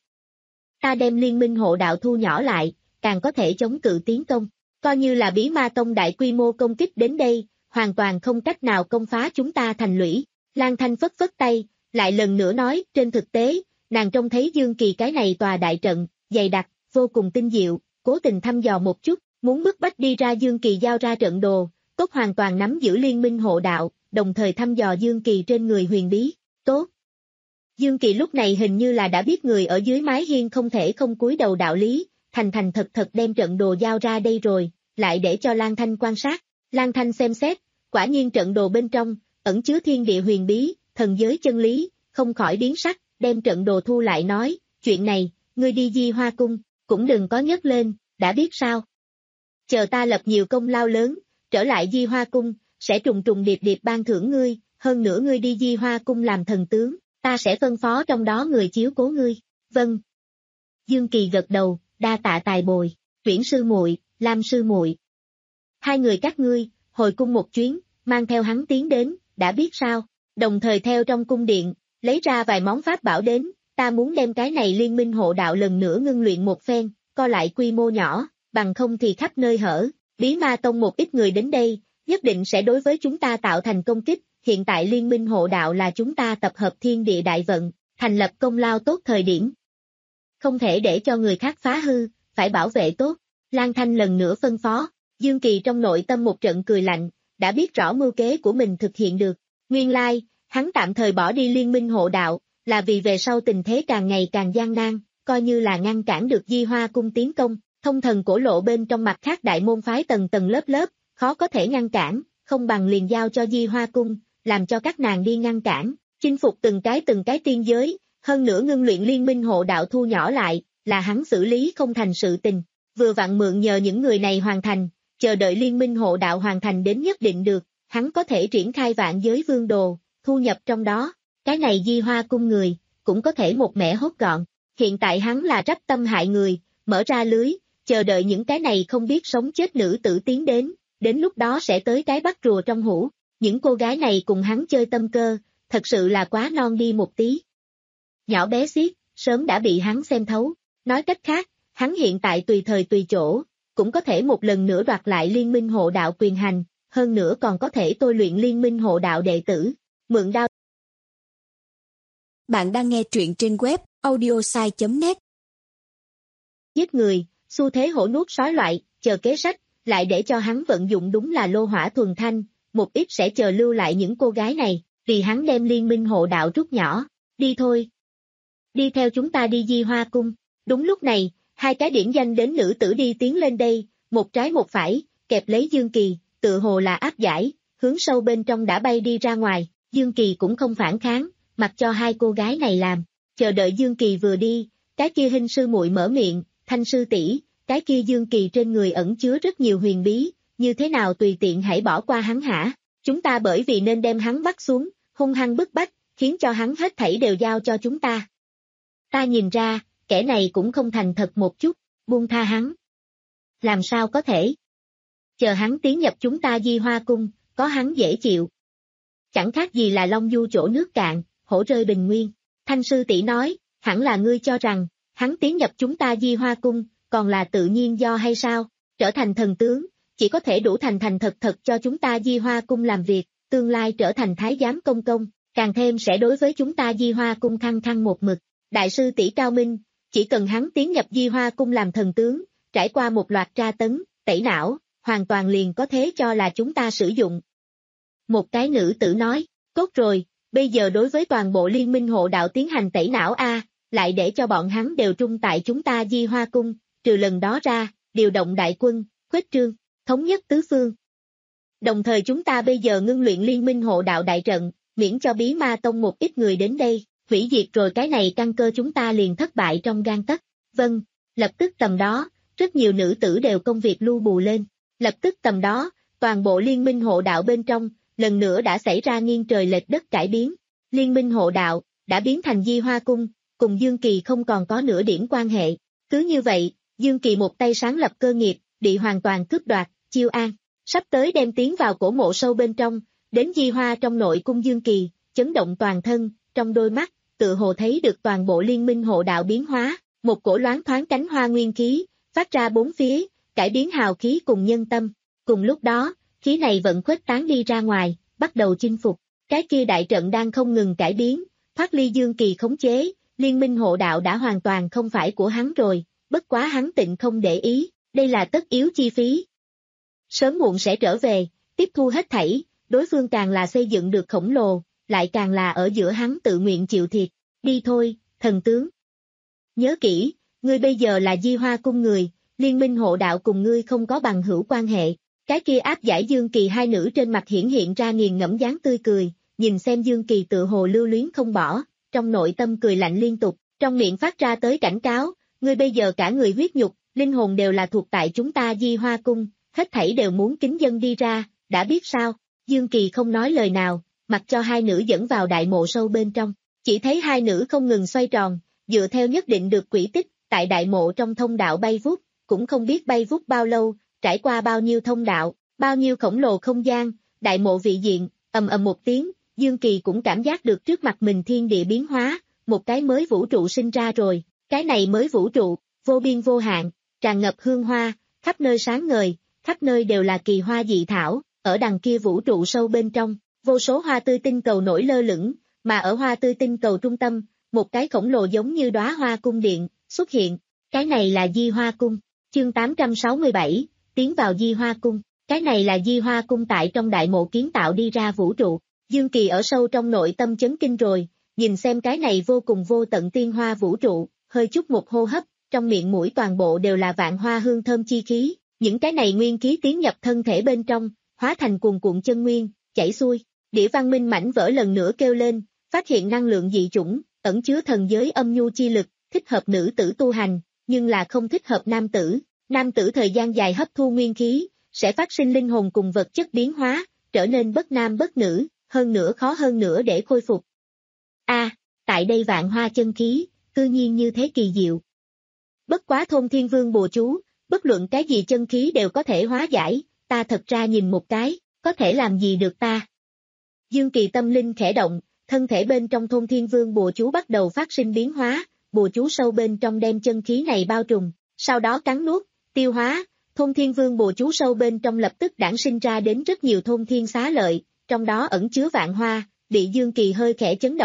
Ta đem liên minh hộ đạo thu nhỏ lại, càng có thể chống cự tiến công, coi như là Bí Ma Tông đại quy mô công kích đến đây, hoàn toàn không cách nào công phá chúng ta thành lũy. Lan Thanh phất phất tay, lại lần nữa nói, trên thực tế, nàng trông thấy Dương Kỳ cái này tòa đại trận, dày đặc, vô cùng tinh diệu, cố tình thăm dò một chút, muốn bức bách đi ra Dương Kỳ giao ra trận đồ, tốt hoàn toàn nắm giữ liên minh hộ đạo, đồng thời thăm dò Dương Kỳ trên người huyền bí, tốt. Dương Kỳ lúc này hình như là đã biết người ở dưới mái hiên không thể không cúi đầu đạo lý, thành thành thật thật đem trận đồ giao ra đây rồi, lại để cho Lan Thanh quan sát. Lan Thanh xem xét, quả nhiên trận đồ bên trong, ẩn chứa thiên địa huyền bí, thần giới chân lý, không khỏi biến sắc, đem trận đồ thu lại nói, chuyện này, ngươi đi Di Hoa Cung, cũng đừng có nhấc lên, đã biết sao. Chờ ta lập nhiều công lao lớn, trở lại Di Hoa Cung, sẽ trùng trùng điệp điệp ban thưởng ngươi, hơn nữa ngươi đi Di Hoa Cung làm thần tướng, ta sẽ phân phó trong đó người chiếu cố ngươi. Vâng. Dương Kỳ gật đầu, đa tạ tài bồi, Tuyển sư muội, Lam sư muội. Hai người các ngươi, hồi cung một chuyến, mang theo hắn tiến đến, đã biết sao, đồng thời theo trong cung điện, lấy ra vài món pháp bảo đến, ta muốn đem cái này liên minh hộ đạo lần nữa ngưng luyện một phen, co lại quy mô nhỏ, bằng không thì khắp nơi hở, Bí Ma Tông một ít người đến đây, nhất định sẽ đối với chúng ta tạo thành công kích, hiện tại liên minh hộ đạo là chúng ta tập hợp thiên địa đại vận, thành lập công lao tốt thời điểm. Không thể để cho người khác phá hư, phải bảo vệ tốt, Lan Thanh lần nữa phân phó, Dương Kỳ trong nội tâm một trận cười lạnh, đã biết rõ mưu kế của mình thực hiện được, nguyên lai, hắn tạm thời bỏ đi liên minh hộ đạo, là vì về sau tình thế càng ngày càng gian nan, coi như là ngăn cản được Di Hoa Cung tiến công, thông thần cổ lộ bên trong mặt khác đại môn phái tầng tầng lớp lớp, khó có thể ngăn cản, không bằng liền giao cho Di Hoa Cung, làm cho các nàng đi ngăn cản, chinh phục từng cái từng cái tiên giới, hơn nữa ngưng luyện liên minh hộ đạo thu nhỏ lại, là hắn xử lý không thành sự tình, vừa vặn mượn nhờ những người này hoàn thành, chờ đợi liên minh hộ đạo hoàn thành đến nhất định được, hắn có thể triển khai vạn giới vương đồ, thu nhập trong đó, cái này Di Hoa Cung người, cũng có thể một mẻ hốt gọn, hiện tại hắn là rắp tâm hại người, mở ra lưới, chờ đợi những cái này không biết sống chết nữ tử tiến đến, đến lúc đó sẽ tới cái bắt rùa trong hũ, những cô gái này cùng hắn chơi tâm cơ, thật sự là quá non đi một tí. Nhỏ bé xiết, sớm đã bị hắn xem thấu, nói cách khác, hắn hiện tại tùy thời tùy chỗ, cũng có thể một lần nữa đoạt lại liên minh hộ đạo quyền hành, hơn nữa còn có thể tôi luyện liên minh hộ đạo đệ tử, mượn đao Bạn đang nghe truyện trên web audiosai chấm net. Giết người, xu thế hổ nuốt sói loại, chờ kế sách, lại để cho hắn vận dụng đúng là lô hỏa thuần thanh, một ít sẽ chờ lưu lại những cô gái này, vì hắn đem liên minh hộ đạo rút nhỏ. Đi thôi. Đi theo chúng ta đi Di Hoa Cung. Đúng lúc này, hai cái điển danh đến nữ tử đi tiến lên đây, một trái một phải, kẹp lấy Dương Kỳ, tự hồ là áp giải, hướng sâu bên trong đã bay đi ra ngoài. Dương Kỳ cũng không phản kháng, mặc cho hai cô gái này làm. Chờ đợi Dương Kỳ vừa đi, cái kia Hinh sư muội mở miệng, Thanh sư tỷ, cái kia Dương Kỳ trên người ẩn chứa rất nhiều huyền bí, như thế nào tùy tiện hãy bỏ qua hắn hả? Chúng ta bởi vì nên đem hắn bắt xuống, hung hăng bức bách, khiến cho hắn hết thảy đều giao cho chúng ta. Ta nhìn ra, kẻ này cũng không thành thật một chút, buông tha hắn. Làm sao có thể? Chờ hắn tiến nhập chúng ta Di Hoa Cung, có hắn dễ chịu. Chẳng khác gì là Long Du chỗ nước cạn, hổ rơi bình nguyên. Thanh sư tỷ nói, hẳn là ngươi cho rằng, hắn tiến nhập chúng ta Di Hoa Cung, còn là tự nhiên do hay sao? Trở thành thần tướng, chỉ có thể đủ thành thành thật thật cho chúng ta Di Hoa Cung làm việc, tương lai trở thành thái giám công công, càng thêm sẽ đối với chúng ta Di Hoa Cung khăng khăng một mực. Đại sư tỷ cao minh, chỉ cần hắn tiến nhập Di Hoa Cung làm thần tướng, trải qua một loạt tra tấn, tẩy não, hoàn toàn liền có thế cho là chúng ta sử dụng. Một cái nữ tử nói, tốt rồi, bây giờ đối với toàn bộ liên minh hộ đạo tiến hành tẩy não A, lại để cho bọn hắn đều trung tại chúng ta Di Hoa Cung, trừ lần đó ra, điều động đại quân, khuếch trương, thống nhất tứ phương. Đồng thời chúng ta bây giờ ngưng luyện liên minh hộ đạo đại trận, miễn cho bí ma tông một ít người đến đây, hủy diệt rồi cái này căn cơ chúng ta liền thất bại trong gang tấc. Vâng, lập tức tầm đó, rất nhiều nữ tử đều công việc lưu bù lên. Lập tức tầm đó, toàn bộ liên minh hộ đạo bên trong, lần nữa đã xảy ra nghiêng trời lệch đất cải biến. Liên minh hộ đạo, đã biến thành Di Hoa Cung, cùng Dương Kỳ không còn có nửa điểm quan hệ. Cứ như vậy, Dương Kỳ một tay sáng lập cơ nghiệp, bị hoàn toàn cướp đoạt, chiêu an. Sắp tới đem tiến vào cổ mộ sâu bên trong, đến Di Hoa trong nội cung Dương Kỳ, chấn động toàn thân, trong đôi mắt, tự hồ thấy được toàn bộ liên minh hộ đạo biến hóa, một cổ loáng thoáng cánh hoa nguyên khí, phát ra bốn phía, cải biến hào khí cùng nhân tâm. Cùng lúc đó, khí này vẫn khuếch tán đi ra ngoài, bắt đầu chinh phục. Cái kia đại trận đang không ngừng cải biến, thoát ly Dương Kỳ khống chế, liên minh hộ đạo đã hoàn toàn không phải của hắn rồi, bất quá hắn tịnh không để ý, đây là tất yếu chi phí. Sớm muộn sẽ trở về, tiếp thu hết thảy, đối phương càng là xây dựng được khổng lồ, lại càng là ở giữa hắn tự nguyện chịu thiệt. Đi thôi, thần tướng. Nhớ kỹ, ngươi bây giờ là Di Hoa Cung người, liên minh hộ đạo cùng ngươi không có bằng hữu quan hệ. Cái kia áp giải Dương Kỳ hai nữ trên mặt hiển hiện ra nghiền ngẫm dáng tươi cười, nhìn xem Dương Kỳ tự hồ lưu luyến không bỏ, trong nội tâm cười lạnh liên tục, trong miệng phát ra tới cảnh cáo, ngươi bây giờ cả người huyết nhục, linh hồn đều là thuộc tại chúng ta Di Hoa Cung, hết thảy đều muốn kính dân đi ra, đã biết sao? Dương Kỳ không nói lời nào, mặc cho hai nữ dẫn vào đại mộ sâu bên trong, chỉ thấy hai nữ không ngừng xoay tròn, dựa theo nhất định được quỹ tích, tại đại mộ trong thông đạo bay vút, cũng không biết bay vút bao lâu, trải qua bao nhiêu thông đạo, bao nhiêu khổng lồ không gian, đại mộ vị diện, ầm ầm một tiếng, Dương Kỳ cũng cảm giác được trước mặt mình thiên địa biến hóa, một cái mới vũ trụ sinh ra rồi, cái này mới vũ trụ, vô biên vô hạn, tràn ngập hương hoa, khắp nơi sáng ngời, khắp nơi đều là kỳ hoa dị thảo, ở đằng kia vũ trụ sâu bên trong, vô số hoa tươi tinh cầu nổi lơ lửng, mà ở hoa tươi tinh cầu trung tâm, một cái khổng lồ giống như đóa hoa cung điện, xuất hiện, cái này là Di Hoa Cung, chương tám trăm sáu mươi bảy, tiến vào Di Hoa Cung, cái này là Di Hoa Cung tại trong đại mộ kiến tạo đi ra vũ trụ, Dương Kỳ ở sâu trong nội tâm chấn kinh rồi, nhìn xem cái này vô cùng vô tận tiên hoa vũ trụ, hơi chút một hô hấp, trong miệng mũi toàn bộ đều là vạn hoa hương thơm chi khí, những cái này nguyên khí tiến nhập thân thể bên trong, hóa thành cuồn cuộn chân nguyên, chảy xuôi, đĩa văn minh mảnh vỡ lần nữa kêu lên, phát hiện năng lượng dị chủng, ẩn chứa thần giới âm nhu chi lực, thích hợp nữ tử tu hành, nhưng là không thích hợp nam tử, nam tử thời gian dài hấp thu nguyên khí, sẽ phát sinh linh hồn cùng vật chất biến hóa, trở nên bất nam bất nữ, hơn nữa khó hơn nữa để khôi phục. A, à, tại đây vạn hoa chân khí, cư nhiên như thế kỳ diệu. Bất quá Thôn Thiên Vương bùa chú, bất luận cái gì chân khí đều có thể hóa giải, ta thật ra nhìn một cái, có thể làm gì được ta. Dương Kỳ tâm linh khẽ động, thân thể bên trong Thôn Thiên Vương bùa chú bắt đầu phát sinh biến hóa, bùa chú sâu bên trong đem chân khí này bao trùm, sau đó cắn nuốt, tiêu hóa, Thôn Thiên Vương bùa chú sâu bên trong lập tức đản sinh ra đến rất nhiều thôn thiên xá lợi, trong đó ẩn chứa vạn hoa, bị Dương Kỳ hơi khẽ chấn động,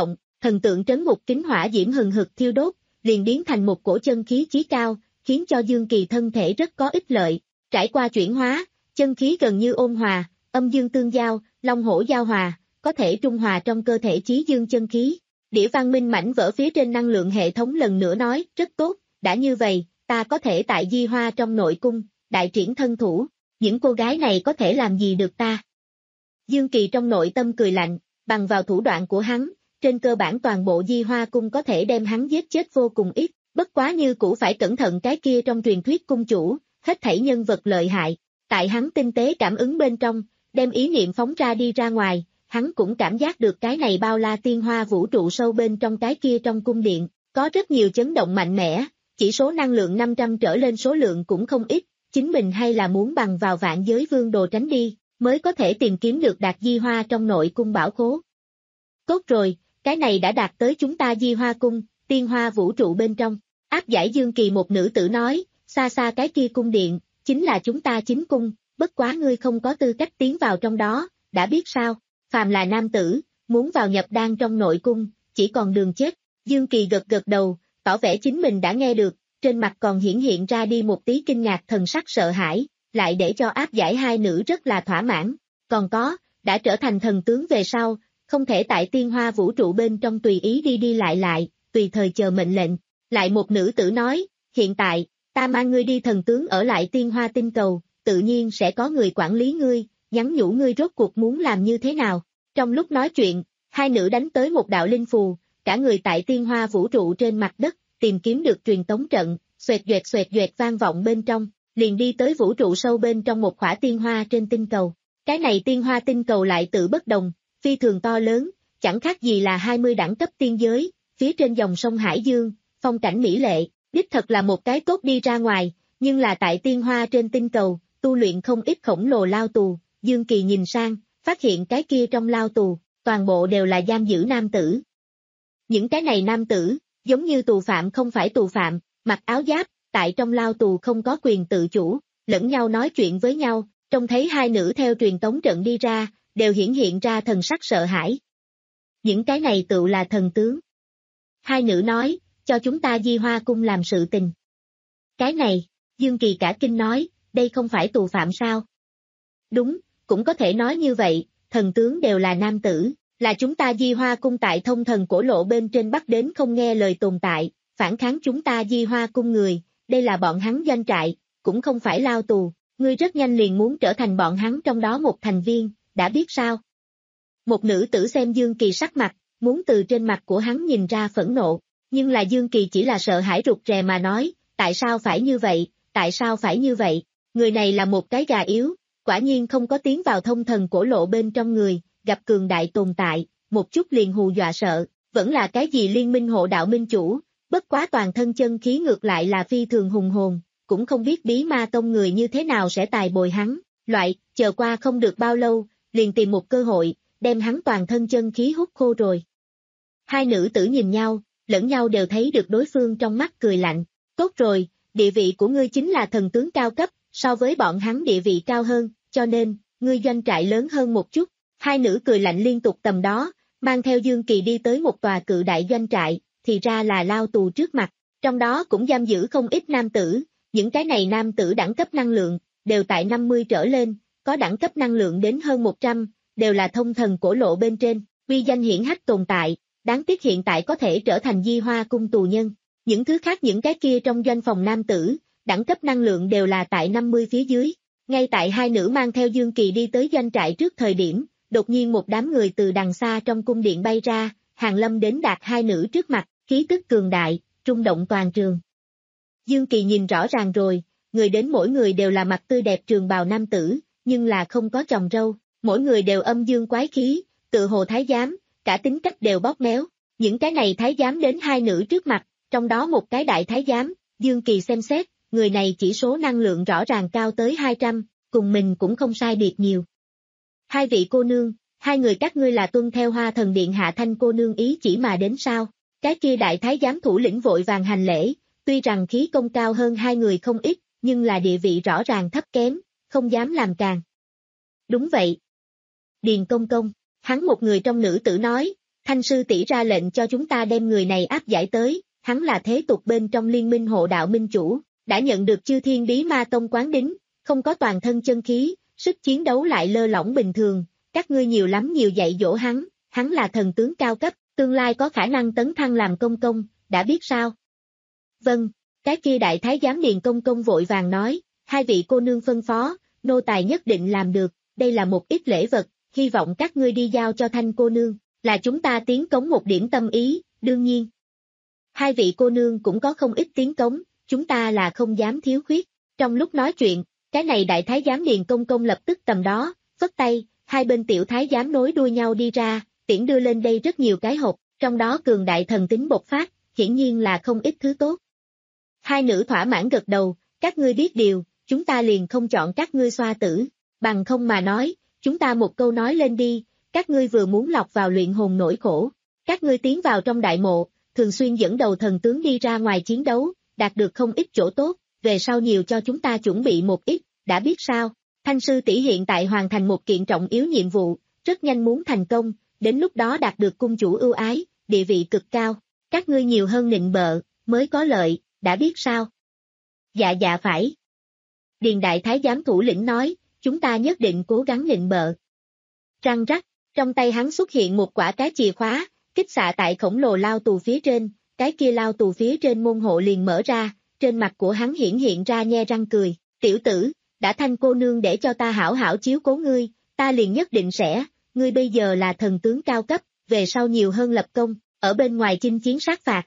thần tượng trấn ngục kính hỏa diễm hừng hực thiêu đốt, liền biến thành một cổ chân khí chí cao, khiến cho Dương Kỳ thân thể rất có ích lợi. Trải qua chuyển hóa, chân khí gần như ôn hòa, âm dương tương giao, long hổ giao hòa, có thể trung hòa trong cơ thể chí dương chân khí. Đĩa văn minh mảnh vỡ phía trên năng lượng hệ thống lần nữa nói, rất tốt, đã như vậy, ta có thể tại Di Hoa trong nội cung, đại triển thân thủ, những cô gái này có thể làm gì được ta. Dương Kỳ trong nội tâm cười lạnh, bằng vào thủ đoạn của hắn, trên cơ bản toàn bộ Di Hoa cung có thể đem hắn giết chết vô cùng ít, bất quá như cũ phải cẩn thận cái kia trong truyền thuyết cung chủ, hết thảy nhân vật lợi hại. Tại hắn tinh tế cảm ứng bên trong, đem ý niệm phóng ra đi ra ngoài, hắn cũng cảm giác được cái này bao la tiên hoa vũ trụ sâu bên trong cái kia trong cung điện, có rất nhiều chấn động mạnh mẽ, chỉ số năng lượng năm trăm trở lên số lượng cũng không ít, chính mình hay là muốn bằng vào vạn giới vương đồ tránh đi, mới có thể tìm kiếm được đạt Di Hoa trong nội cung bảo khố. Tốt rồi, cái này đã đạt tới chúng ta Di Hoa cung, tiên hoa vũ trụ bên trong, áp giải Dương Kỳ một nữ tử nói, xa xa cái kia cung điện, chính là chúng ta chính cung, bất quá ngươi không có tư cách tiến vào trong đó, đã biết sao, phàm là nam tử, muốn vào nhập đan trong nội cung, chỉ còn đường chết. Dương Kỳ gật gật đầu, tỏ vẻ chính mình đã nghe được, trên mặt còn hiển hiện ra đi một tí kinh ngạc thần sắc sợ hãi, lại để cho áp giải hai nữ rất là thỏa mãn, còn có, đã trở thành thần tướng về sau, không thể tại tiên hoa vũ trụ bên trong tùy ý đi đi lại lại, tùy thời chờ mệnh lệnh. Lại một nữ tử nói, hiện tại, ta mang ngươi đi thần tướng ở lại tiên hoa tinh cầu, tự nhiên sẽ có người quản lý ngươi, nhắn nhủ ngươi rốt cuộc muốn làm như thế nào. Trong lúc nói chuyện, hai nữ đánh tới một đạo linh phù, cả người tại tiên hoa vũ trụ trên mặt đất, tìm kiếm được truyền tống trận, xoẹt doẹt xoẹt doẹt vang vọng bên trong, liền đi tới vũ trụ sâu bên trong một khỏa tiên hoa trên tinh cầu. Cái này tiên hoa tinh cầu lại tự bất đồng, phi thường to lớn, chẳng khác gì là hai mươi đẳng cấp tiên giới, phía trên dòng sông Hải Dương, phong cảnh mỹ lệ, đích thật là một cái cốt đi ra ngoài, nhưng là tại tiên hoa trên tinh cầu, tu luyện không ít khổng lồ lao tù. Dương Kỳ nhìn sang, phát hiện cái kia trong lao tù, toàn bộ đều là giam giữ nam tử. Những cái này nam tử, giống như tù phạm không phải tù phạm, mặc áo giáp, tại trong lao tù không có quyền tự chủ, lẫn nhau nói chuyện với nhau, trông thấy hai nữ theo truyền tống trận đi ra, đều hiển hiện ra thần sắc sợ hãi. Những cái này tự là thần tướng. Hai nữ nói, cho chúng ta Di Hoa cung làm sự tình. Cái này, Dương Kỳ cả kinh nói, đây không phải tù phạm sao? Đúng, cũng có thể nói như vậy, thần tướng đều là nam tử, là chúng ta Di Hoa cung tại thông thần cổ lộ bên trên bắt đến không nghe lời tồn tại, phản kháng chúng ta Di Hoa cung người, đây là bọn hắn doanh trại, cũng không phải lao tù, ngươi rất nhanh liền muốn trở thành bọn hắn trong đó một thành viên, đã biết sao? Một nữ tử xem Dương Kỳ sắc mặt, muốn từ trên mặt của hắn nhìn ra phẫn nộ, nhưng là Dương Kỳ chỉ là sợ hãi rụt rè mà nói, tại sao phải như vậy, tại sao phải như vậy, người này là một cái gà yếu, quả nhiên không có tiến vào thông thần cổ lộ bên trong người, gặp cường đại tồn tại, một chút liền hù dọa sợ, vẫn là cái gì liên minh hộ đạo minh chủ, bất quá toàn thân chân khí ngược lại là phi thường hùng hồn, cũng không biết bí ma tông người như thế nào sẽ tài bồi hắn, loại, chờ qua không được bao lâu, liền tìm một cơ hội, đem hắn toàn thân chân khí hút khô rồi. Hai nữ tử nhìn nhau, lẫn nhau đều thấy được đối phương trong mắt cười lạnh, tốt rồi, địa vị của ngươi chính là thần tướng cao cấp, so với bọn hắn địa vị cao hơn, cho nên, ngươi doanh trại lớn hơn một chút. Hai nữ cười lạnh liên tục tầm đó, mang theo Dương Kỳ đi tới một tòa cự đại doanh trại, thì ra là lao tù trước mặt, trong đó cũng giam giữ không ít nam tử, những cái này nam tử đẳng cấp năng lượng, đều tại năm mươi trở lên, có đẳng cấp năng lượng đến hơn một trăm, đều là thông thần cổ lộ bên trên, uy danh hiển hách tồn tại, đáng tiếc hiện tại có thể trở thành Di Hoa cung tù nhân. Những thứ khác những cái kia trong doanh phòng nam tử, đẳng cấp năng lượng đều là tại năm mươi phía dưới. Ngay tại hai nữ mang theo Dương Kỳ đi tới doanh trại trước thời điểm, đột nhiên một đám người từ đằng xa trong cung điện bay ra, hàng lâm đến đạt hai nữ trước mặt, khí tức cường đại, rung động toàn trường. Dương Kỳ nhìn rõ ràng rồi, người đến mỗi người đều là mặt tươi đẹp trường bào nam tử, nhưng là không có chòm râu, mỗi người đều âm dương quái khí, tự hồ thái giám, cả tính cách đều bóp méo. Những cái này thái giám đến hai nữ trước mặt, trong đó một cái đại thái giám, Dương Kỳ xem xét, người này chỉ số năng lượng rõ ràng cao tới hai trăm, cùng mình cũng không sai biệt nhiều. Hai vị cô nương, hai người các ngươi là tuân theo Hoa Thần Điện hạ Thanh cô nương ý chỉ mà đến sao? Cái kia đại thái giám thủ lĩnh vội vàng hành lễ, tuy rằng khí công cao hơn hai người không ít, nhưng là địa vị rõ ràng thấp kém, không dám làm càng. Đúng vậy. Điền công công, hắn một người trong nữ tử nói, Thanh sư tỷ ra lệnh cho chúng ta đem người này áp giải tới, hắn là thế tục bên trong liên minh hộ đạo minh chủ, đã nhận được chư thiên bí ma tông quán đính, không có toàn thân chân khí, sức chiến đấu lại lơ lỏng bình thường, các ngươi nhiều lắm nhiều dạy dỗ hắn, hắn là thần tướng cao cấp, tương lai có khả năng tấn thăng làm công công, đã biết sao? Vâng, cái kia đại thái giám Điền công công vội vàng nói, hai vị cô nương phân phó, nô tài nhất định làm được, đây là một ít lễ vật, hy vọng các ngươi đi giao cho Thanh cô nương, là chúng ta tiến cống một điểm tâm ý, đương nhiên. Hai vị cô nương cũng có không ít tiến cống, chúng ta là không dám thiếu khuyết. Trong lúc nói chuyện, cái này đại thái giám Điền công công lập tức tầm đó, phất tay, hai bên tiểu thái giám nối đuôi nhau đi ra, tiễn đưa lên đây rất nhiều cái hộp, trong đó cường đại thần tính bộc phát, hiển nhiên là không ít thứ tốt. Hai nữ thỏa mãn gật đầu, các ngươi biết điều, chúng ta liền không chọn các ngươi xoa tử, bằng không mà nói, chúng ta một câu nói lên đi, các ngươi vừa muốn lọc vào luyện hồn nỗi khổ, các ngươi tiến vào trong đại mộ, thường xuyên dẫn đầu thần tướng đi ra ngoài chiến đấu, đạt được không ít chỗ tốt, về sau nhiều cho chúng ta chuẩn bị một ít, đã biết sao? Thanh sư tỷ hiện tại hoàn thành một kiện trọng yếu nhiệm vụ, rất nhanh muốn thành công, đến lúc đó đạt được cung chủ ưu ái, địa vị cực cao, các ngươi nhiều hơn nịnh bợ, mới có lợi, đã biết sao? Dạ dạ phải. Điền đại thái giám thủ lĩnh nói, chúng ta nhất định cố gắng nịnh bợ. Răng rắc, trong tay hắn xuất hiện một quả cái chìa khóa, kích xạ tại khổng lồ lao tù phía trên, cái kia lao tù phía trên môn hộ liền mở ra, trên mặt của hắn hiển hiện ra nhe răng cười, tiểu tử, đã Thanh cô nương để cho ta hảo hảo chiếu cố ngươi, ta liền nhất định sẽ, ngươi bây giờ là thần tướng cao cấp, về sau nhiều hơn lập công, ở bên ngoài chinh chiến sát phạt.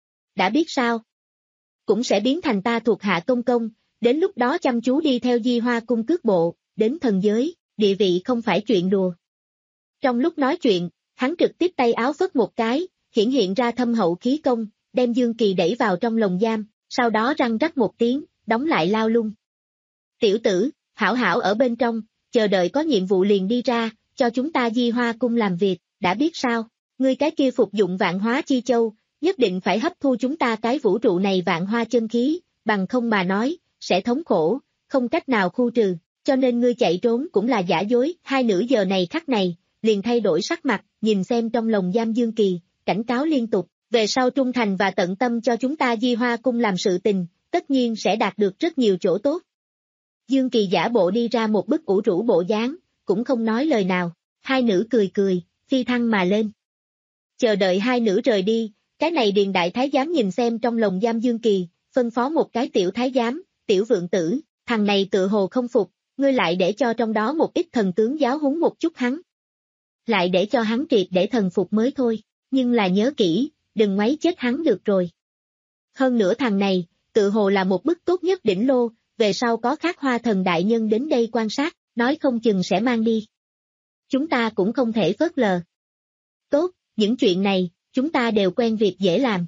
Đã biết sao? Cũng sẽ biến thành ta thuộc hạ công công, đến lúc đó chăm chú đi theo Di Hoa cung cước bộ, đến thần giới, địa vị không phải chuyện đùa. Trong lúc nói chuyện, hắn trực tiếp tay áo phất một cái, hiển hiện ra thâm hậu khí công, đem Dương Kỳ đẩy vào trong lồng giam, sau đó răng rắc một tiếng, đóng lại lao lung. Tiểu tử, hảo hảo ở bên trong, chờ đợi có nhiệm vụ liền đi ra, cho chúng ta Di Hoa cung làm việc, đã biết sao, ngươi cái kia phục dụng vạn hóa chi châu, nhất định phải hấp thu chúng ta cái vũ trụ này vạn hoa chân khí, bằng không mà nói, sẽ thống khổ, không cách nào khu trừ, cho nên ngươi chạy trốn cũng là giả dối, hai nữ giờ này khắc này, liền thay đổi sắc mặt, nhìn xem trong lồng giam Dương Kỳ, cảnh cáo liên tục, về sau trung thành và tận tâm cho chúng ta Di Hoa cung làm sự tình, tất nhiên sẽ đạt được rất nhiều chỗ tốt. Dương Kỳ giả bộ đi ra một bức ủ rũ bộ dáng, cũng không nói lời nào, hai nữ cười cười, phi thăng mà lên. Chờ đợi hai nữ rời đi, cái này Điền đại thái giám nhìn xem trong lồng giam Dương Kỳ, phân phó một cái tiểu thái giám, tiểu vượng tử, thằng này tự hồ không phục, ngươi lại để cho trong đó một ít thần tướng giáo huấn một chút hắn. Lại để cho hắn triệt để thần phục mới thôi, nhưng là nhớ kỹ, đừng ngoáy chết hắn được rồi. Hơn nữa thằng này, tự hồ là một bức tốt nhất đỉnh lô, về sau có khác hoa thần đại nhân đến đây quan sát, nói không chừng sẽ mang đi. Chúng ta cũng không thể phớt lờ. Tốt, những chuyện này, chúng ta đều quen việc dễ làm.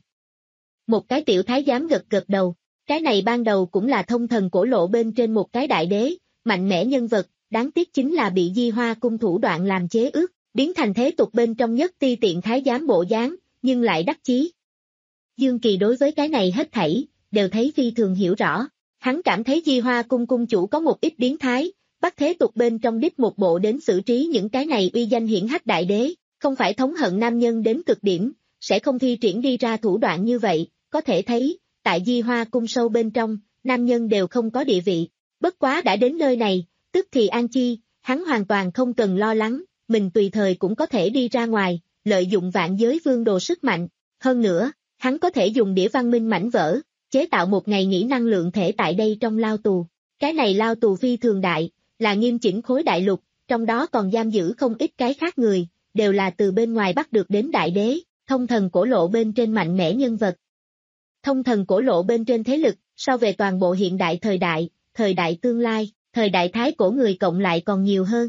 Một cái tiểu thái giám gật gật đầu, cái này ban đầu cũng là thông thần cổ lộ bên trên một cái đại đế, mạnh mẽ nhân vật, đáng tiếc chính là bị Di Hoa cung thủ đoạn làm chế ước, biến thành thế tục bên trong nhất ti tiện thái giám bộ dáng, nhưng lại đắc chí. Dương Kỳ đối với cái này hết thảy, đều thấy phi thường hiểu rõ, hắn cảm thấy Di Hoa cung cung chủ có một ít biến thái, bắt thế tục bên trong đích một bộ đến xử trí những cái này uy danh hiển hách đại đế, không phải thống hận nam nhân đến cực điểm, sẽ không thi triển đi ra thủ đoạn như vậy, có thể thấy, tại Di Hoa cung sâu bên trong, nam nhân đều không có địa vị, bất quá đã đến nơi này, tức thì an chi, hắn hoàn toàn không cần lo lắng, mình tùy thời cũng có thể đi ra ngoài, lợi dụng vạn giới vương đồ sức mạnh, hơn nữa, hắn có thể dùng đĩa văn minh mảnh vỡ, chế tạo một ngày nghỉ năng lượng thể tại đây trong lao tù, cái này lao tù phi thường đại, là nghiêm chỉnh khối đại lục, trong đó còn giam giữ không ít cái khác người, đều là từ bên ngoài bắt được đến đại đế, thông thần cổ lộ bên trên mạnh mẽ nhân vật. Thông thần cổ lộ bên trên thế lực, so về toàn bộ hiện đại thời đại, thời đại tương lai, thời đại thái cổ người cộng lại còn nhiều hơn.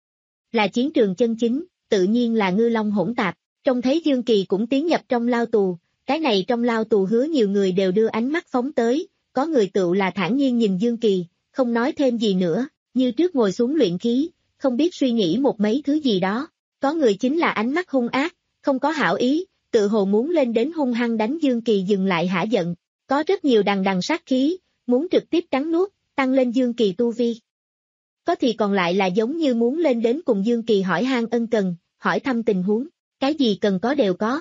Là chiến trường chân chính, tự nhiên là ngư long hỗn tạp, trông thấy Dương Kỳ cũng tiến nhập trong lao tù, cái này trong lao tù hứa nhiều người đều đưa ánh mắt phóng tới, có người tựu là thản nhiên nhìn Dương Kỳ, không nói thêm gì nữa, như trước ngồi xuống luyện khí, không biết suy nghĩ một mấy thứ gì đó, có người chính là ánh mắt hung ác, không có hảo ý, tự hồ muốn lên đến hung hăng đánh Dương Kỳ dừng lại hả giận, có rất nhiều đằng đằng sát khí, muốn trực tiếp cắn nuốt, tăng lên Dương Kỳ tu vi. Có thì còn lại là giống như muốn lên đến cùng Dương Kỳ hỏi han ân cần, hỏi thăm tình huống, cái gì cần có đều có.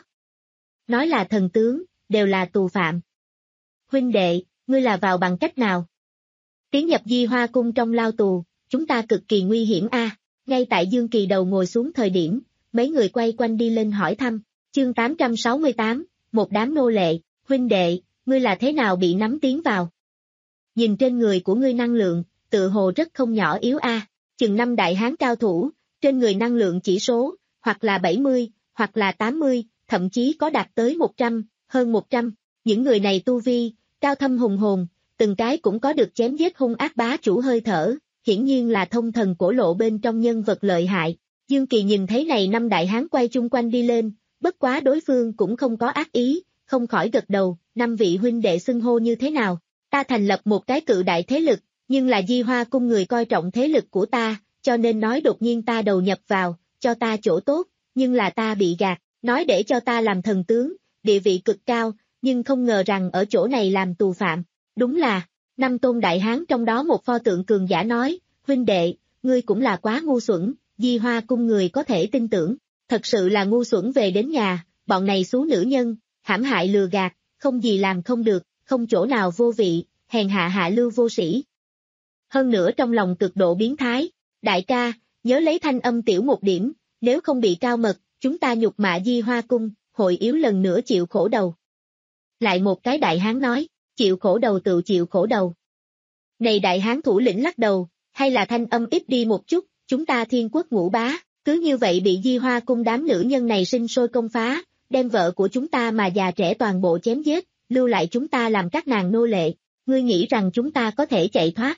Nói là thần tướng, đều là tù phạm. Huynh đệ, ngươi là vào bằng cách nào? Tiến nhập Di Hoa Cung trong lao tù, chúng ta cực kỳ nguy hiểm a. À. Ngay tại Dương Kỳ đầu ngồi xuống thời điểm, mấy người quay quanh đi lên hỏi thăm. Chương tám trăm sáu mươi tám, một đám nô lệ, huynh đệ, ngươi là thế nào bị nắm tiến vào? Nhìn trên người của ngươi năng lượng, tự hồ rất không nhỏ yếu a. À. Chừng năm đại hán cao thủ, trên người năng lượng chỉ số, hoặc là bảy mươi, hoặc là tám mươi, thậm chí có đạt tới một trăm, hơn một trăm. Những người này tu vi, cao thâm hùng hồn, từng cái cũng có được chém giết hung ác bá chủ hơi thở, hiển nhiên là thông thần cổ lộ bên trong nhân vật lợi hại. Dương Kỳ nhìn thấy này năm đại hán quay chung quanh đi lên, bất quá đối phương cũng không có ác ý, không khỏi gật đầu, năm vị huynh đệ xưng hô như thế nào? Ta thành lập một cái cự đại thế lực, nhưng là Di Hoa Cung người coi trọng thế lực của ta, cho nên nói đột nhiên ta đầu nhập vào, cho ta chỗ tốt, nhưng là ta bị gạt, nói để cho ta làm thần tướng, địa vị cực cao, nhưng không ngờ rằng ở chỗ này làm tù phạm. Đúng là, năm tôn đại hán trong đó một pho tượng cường giả nói, huynh đệ, ngươi cũng là quá ngu xuẩn, Di Hoa Cung người có thể tin tưởng, thật sự là ngu xuẩn về đến nhà, bọn này xú nữ nhân, hãm hại lừa gạt, không gì làm không được, không chỗ nào vô vị, hèn hạ hạ lưu vô sĩ. Hơn nữa trong lòng cực độ biến thái, đại ca, nhớ lấy thanh âm tiểu một điểm, nếu không bị cao mật, chúng ta nhục mạ Di Hoa Cung, hội yếu lần nữa chịu khổ đầu. Lại một cái đại hán nói, chịu khổ đầu tự chịu khổ đầu. Này đại hán thủ lĩnh lắc đầu, hay là thanh âm ít đi một chút, chúng ta thiên quốc ngũ bá, cứ như vậy bị Di Hoa Cung đám nữ nhân này sinh sôi công phá, đem vợ của chúng ta mà già trẻ toàn bộ chém giết, lưu lại chúng ta làm các nàng nô lệ, ngươi nghĩ rằng chúng ta có thể chạy thoát.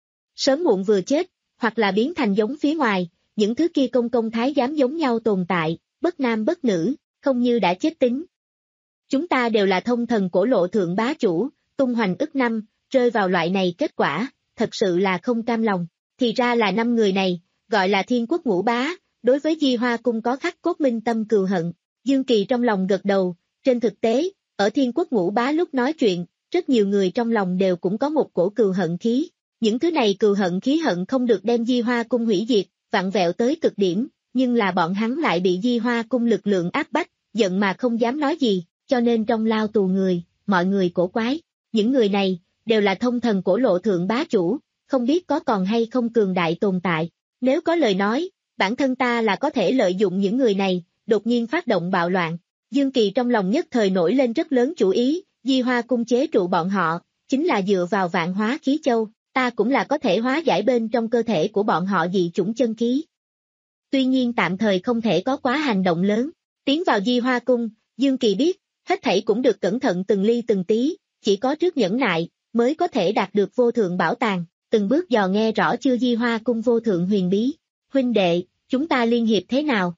Sớm muộn vừa chết, hoặc là biến thành giống phía ngoài, những thứ kia công công thái giám giống nhau tồn tại, bất nam bất nữ, không như đã chết tính. Chúng ta đều là thông thần cổ lộ thượng bá chủ, tung hoành ức năm, rơi vào loại này kết quả, thật sự là không cam lòng. Thì ra là năm người này, gọi là thiên quốc ngũ bá, đối với Di Hoa Cung có khắc cốt minh tâm cừu hận. Dương Kỳ trong lòng gật đầu, trên thực tế, ở thiên quốc ngũ bá lúc nói chuyện, rất nhiều người trong lòng đều cũng có một cổ cừu hận khí. Những thứ này cừu hận khí hận không được đem Di Hoa Cung hủy diệt, vặn vẹo tới cực điểm, nhưng là bọn hắn lại bị Di Hoa Cung lực lượng áp bách, giận mà không dám nói gì, cho nên trong lao tù người, mọi người cổ quái. Những người này, đều là thông thần cổ lộ thượng bá chủ, không biết có còn hay không cường đại tồn tại. Nếu có lời nói, bản thân ta là có thể lợi dụng những người này, đột nhiên phát động bạo loạn. Dương Kỳ trong lòng nhất thời nổi lên rất lớn chủ ý, Di Hoa Cung chế trụ bọn họ, chính là dựa vào vạn hóa khí châu, ta cũng là có thể hóa giải bên trong cơ thể của bọn họ dị chủng chân khí. Tuy nhiên tạm thời không thể có quá hành động lớn. Tiến vào Di Hoa Cung, Dương Kỳ biết, hết thảy cũng được cẩn thận từng ly từng tí, chỉ có trước nhẫn nại, mới có thể đạt được vô thượng bảo tàng, từng bước dò nghe rõ chưa Di Hoa Cung vô thượng huyền bí. Huynh đệ, chúng ta liên hiệp thế nào?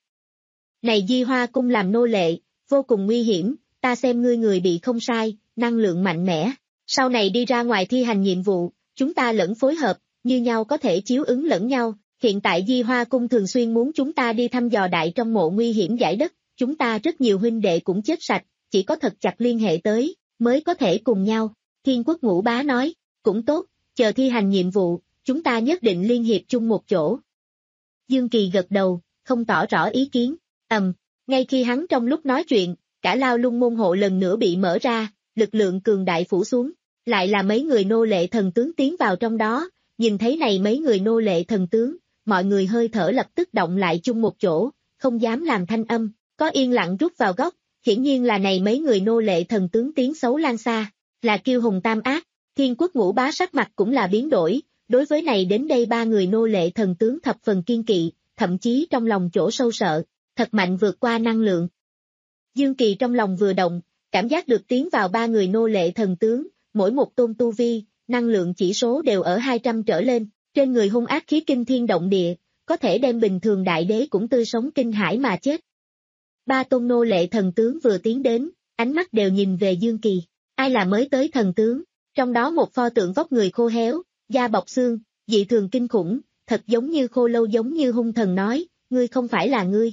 Này Di Hoa Cung làm nô lệ, vô cùng nguy hiểm, ta xem ngươi người bị không sai, năng lượng mạnh mẽ. Sau này đi ra ngoài thi hành nhiệm vụ, chúng ta lẫn phối hợp, như nhau có thể chiếu ứng lẫn nhau. Hiện tại Di Hoa Cung thường xuyên muốn chúng ta đi thăm dò đại trong mộ nguy hiểm giải đất, chúng ta rất nhiều huynh đệ cũng chết sạch, chỉ có thật chặt liên hệ tới, mới có thể cùng nhau. Thiên quốc ngũ bá nói, cũng tốt, chờ thi hành nhiệm vụ, chúng ta nhất định liên hiệp chung một chỗ. Dương Kỳ gật đầu, không tỏ rõ ý kiến, ầm, ngay khi hắn trong lúc nói chuyện, cả lao lung môn hộ lần nữa bị mở ra, lực lượng cường đại phủ xuống, lại là mấy người nô lệ thần tướng tiến vào trong đó, nhìn thấy này mấy người nô lệ thần tướng, mọi người hơi thở lập tức động lại chung một chỗ, không dám làm thanh âm, có yên lặng rút vào góc, hiển nhiên là này mấy người nô lệ thần tướng tiếng xấu lan xa, là Kiêu Hùng Tam Ác. Thiên quốc ngũ bá sắc mặt cũng là biến đổi, đối với này đến đây ba người nô lệ thần tướng thập phần kiên kỵ, thậm chí trong lòng chỗ sâu sợ, thật mạnh vượt qua năng lượng. Dương Kỳ trong lòng vừa động, cảm giác được tiến vào ba người nô lệ thần tướng, mỗi một tôn tu vi, năng lượng chỉ số đều ở hai trăm trở lên, trên người hung ác khí kinh thiên động địa, có thể đem bình thường đại đế cũng tươi sống kinh hãi mà chết. Ba tôn nô lệ thần tướng vừa tiến đến, ánh mắt đều nhìn về Dương Kỳ, ai là mới tới thần tướng, trong đó một pho tượng vóc người khô héo, da bọc xương, dị thường kinh khủng, thật giống như khô lâu giống như hung thần nói, ngươi không phải là ngươi.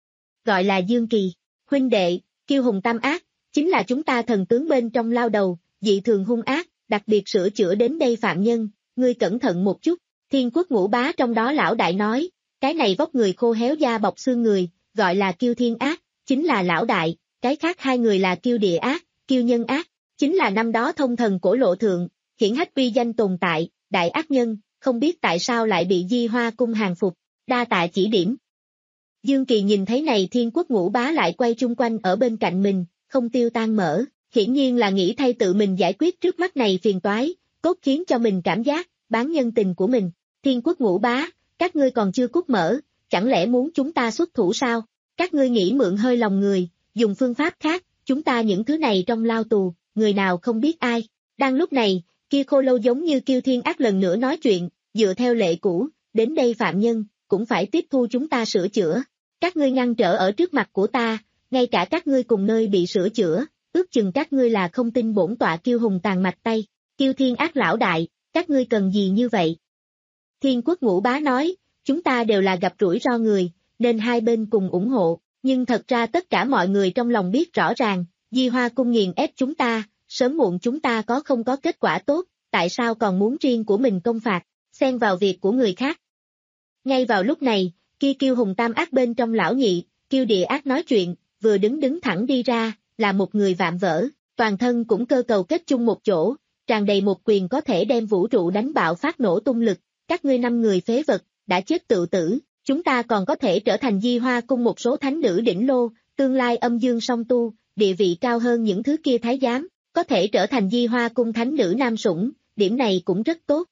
Gọi là Dương Kỳ, huynh đệ, Kiêu Hùng Tam Ác, chính là chúng ta thần tướng bên trong lao đầu, dị thường hung ác, đặc biệt sửa chữa đến đây phạm nhân, ngươi cẩn thận một chút. Thiên quốc ngũ bá trong đó lão đại nói, cái này vóc người khô héo da bọc xương người, gọi là Kiêu Thiên Ác, chính là lão đại, cái khác hai người là Kiêu Địa Ác, Kiêu Nhân Ác, chính là năm đó thông thần cổ lộ thượng, hiển hách uy danh tồn tại, đại ác nhân, không biết tại sao lại bị Di Hoa cung hàng phục, đa tạ chỉ điểm. Dương Kỳ nhìn thấy này Thiên Quốc Ngũ Bá lại quay chung quanh ở bên cạnh mình, không tiêu tan mở, hiển nhiên là nghĩ thay tự mình giải quyết trước mắt này phiền toái, cốt khiến cho mình cảm giác, bán nhân tình của mình. Thiên Quốc Ngũ Bá, các ngươi còn chưa cút mở, chẳng lẽ muốn chúng ta xuất thủ sao? Các ngươi nghĩ mượn hơi lòng người, dùng phương pháp khác, chúng ta những thứ này trong lao tù, người nào không biết ai. Đang lúc này, kia Khô Lâu giống như Kiêu Thiên Ác lần nữa nói chuyện, dựa theo lệ cũ, đến đây phạm nhân, cũng phải tiếp thu chúng ta sửa chữa. Các ngươi ngăn trở ở trước mặt của ta, ngay cả các ngươi cùng nơi bị sửa chữa, ước chừng các ngươi là không tin bổn tọa Kiêu Hùng tàn mạch tay. Kiêu Thiên Ác lão đại, các ngươi cần gì như vậy? Thiên Quốc Ngũ Bá nói, chúng ta đều là gặp rủi ro người, nên hai bên cùng ủng hộ, nhưng thật ra tất cả mọi người trong lòng biết rõ ràng, Di Hoa cung nghiền ép chúng ta, sớm muộn chúng ta có không có kết quả tốt, tại sao còn muốn riêng của mình công phạt, xen vào việc của người khác. Ngay vào lúc này, kia Kiêu Hùng tam ác bên trong lão nhị, Kiêu Địa Ác nói chuyện, vừa đứng đứng thẳng đi ra, là một người vạm vỡ, toàn thân cũng cơ cầu kết chung một chỗ, tràn đầy một quyền có thể đem vũ trụ đánh bạo phát nổ tung lực, các ngươi năm người phế vật, đã chết tự tử, chúng ta còn có thể trở thành Di Hoa cung một số thánh nữ đỉnh lô, tương lai âm dương song tu, địa vị cao hơn những thứ kia thái giám, có thể trở thành Di Hoa cung thánh nữ nam sủng, điểm này cũng rất tốt.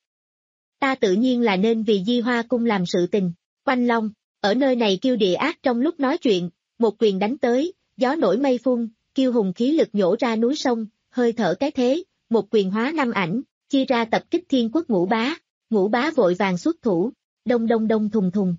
Ta tự nhiên là nên vì Di Hoa cung làm sự tình. Quanh Long, ở nơi này Kiêu Địa Ác trong lúc nói chuyện, một quyền đánh tới, gió nổi mây phun, Kiêu Hùng khí lực nhổ ra núi sông, hơi thở cái thế, một quyền hóa năm ảnh, chia ra tập kích Thiên Quốc Ngũ Bá, Ngũ Bá vội vàng xuất thủ, đông đông đông thùng thùng.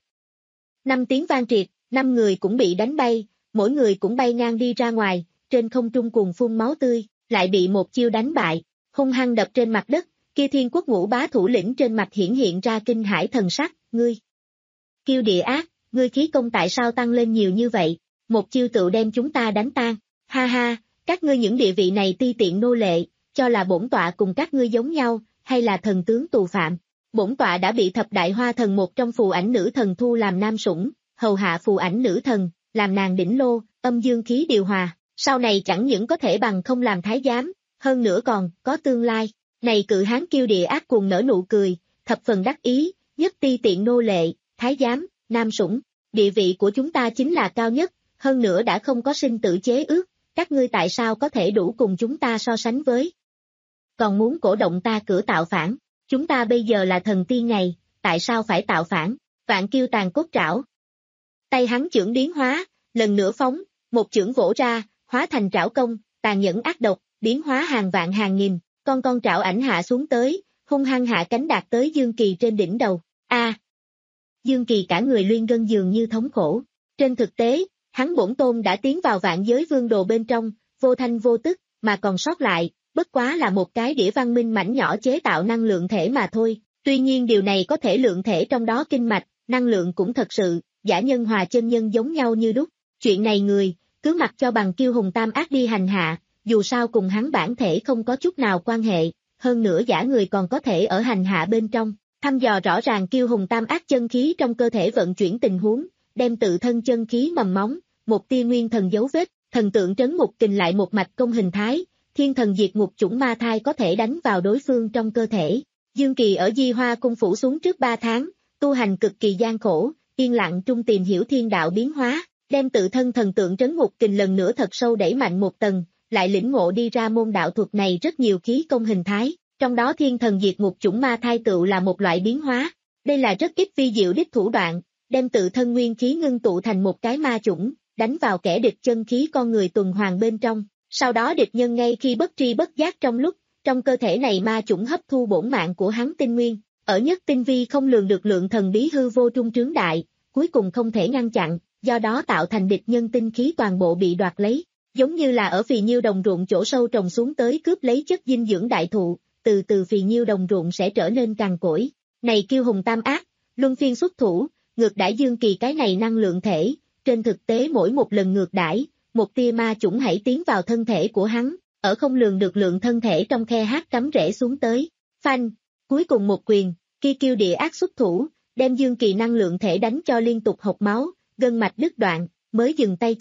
Năm tiếng vang triệt, năm người cũng bị đánh bay, mỗi người cũng bay ngang đi ra ngoài, trên không trung cùng phun máu tươi, lại bị một chiêu đánh bại, hung hăng đập trên mặt đất, kia Thiên Quốc Ngũ Bá thủ lĩnh trên mặt hiển hiện ra kinh hãi thần sắc, ngươi. Kiêu Địa Ác, ngươi khí công tại sao tăng lên nhiều như vậy, một chiêu tự đem chúng ta đánh tan, ha ha, các ngươi những địa vị này ti tiện nô lệ, cho là bổn tọa cùng các ngươi giống nhau, hay là thần tướng tù phạm. Bổn tọa đã bị thập đại hoa thần một trong phù ảnh nữ thần thu làm nam sủng, hầu hạ phù ảnh nữ thần, làm nàng đỉnh lô, âm dương khí điều hòa, sau này chẳng những có thể bằng không làm thái giám, hơn nữa còn có tương lai. Này cự hán Kiêu Địa Ác cuồng nở nụ cười, thập phần đắc ý, nhất ti tiện nô lệ, thái giám, nam sủng, địa vị của chúng ta chính là cao nhất, hơn nữa đã không có sinh tử chế ước, các ngươi tại sao có thể đủ cùng chúng ta so sánh với? Còn muốn cổ động ta cửa tạo phản, chúng ta bây giờ là thần tiên ngày, tại sao phải tạo phản? Vạn Kiêu tàn cốt trảo. Tay hắn chưởng biến hóa, lần nữa phóng, một chưởng vỗ ra, hóa thành trảo công, tàn nhẫn ác độc, biến hóa hàng vạn hàng nghìn, con con trảo ảnh hạ xuống tới, hung hăng hạ cánh đạt tới Dương Kỳ trên đỉnh đầu. A, à, Dương Kỳ cả người luyên gân dường như thống khổ. Trên thực tế, hắn bổn tôn đã tiến vào vạn giới vương đồ bên trong, vô thanh vô tức, mà còn sót lại, bất quá là một cái đĩa văn minh mảnh nhỏ chế tạo năng lượng thể mà thôi. Tuy nhiên điều này có thể lượng thể trong đó kinh mạch, năng lượng cũng thật sự, giả nhân hòa chân nhân giống nhau như đúc. Chuyện này người, cứ mặc cho bằng Kiêu Hùng tam ác đi hành hạ, dù sao cùng hắn bản thể không có chút nào quan hệ, hơn nữa giả người còn có thể ở hành hạ bên trong, thăm dò rõ ràng Kiêu Hùng tam ác chân khí trong cơ thể vận chuyển tình huống, đem tự thân chân khí mầm móng, một tia nguyên thần dấu vết, thần tượng trấn ngục kình lại một mạch công hình thái, thiên thần diệt ngục chủng ma thai có thể đánh vào đối phương trong cơ thể. Dương Kỳ ở Di Hoa cung phủ xuống trước ba tháng, tu hành cực kỳ gian khổ, yên lặng trung tìm hiểu thiên đạo biến hóa, đem tự thân thần tượng trấn ngục kình lần nữa thật sâu đẩy mạnh một tầng, lại lĩnh ngộ đi ra môn đạo thuật này rất nhiều khí công hình thái, trong đó thiên thần diệt ngục chủng ma thai tựu là một loại biến hóa. Đây là rất ít vi diệu đích thủ đoạn, đem tự thân nguyên khí ngưng tụ thành một cái ma chủng, đánh vào kẻ địch chân khí con người tuần hoàn bên trong, sau đó địch nhân ngay khi bất tri bất giác trong lúc, trong cơ thể này ma chủng hấp thu bổn mạng của hắn tinh nguyên, ở nhất tinh vi không lường được lượng thần bí hư vô trung trướng đại, cuối cùng không thể ngăn chặn, do đó tạo thành địch nhân tinh khí toàn bộ bị đoạt lấy, giống như là ở phì nhiêu đồng ruộng chỗ sâu trồng xuống tới cướp lấy chất dinh dưỡng đại thụ, từ từ phì nhiêu đồng ruộng sẽ trở nên cằn cỗi. Này Kiêu Hùng tam ác, luân phiên xuất thủ, ngược đãi Dương Kỳ cái này năng lượng thể, trên thực tế mỗi một lần ngược đãi, một tia ma chủng hãy tiến vào thân thể của hắn, ở không lường được lượng thân thể trong khe hát cắm rễ xuống tới. Phanh, cuối cùng một quyền, kia Kiêu Địa Ác xuất thủ, đem Dương Kỳ năng lượng thể đánh cho liên tục hộc máu, gân mạch đứt đoạn, mới dừng tay chân,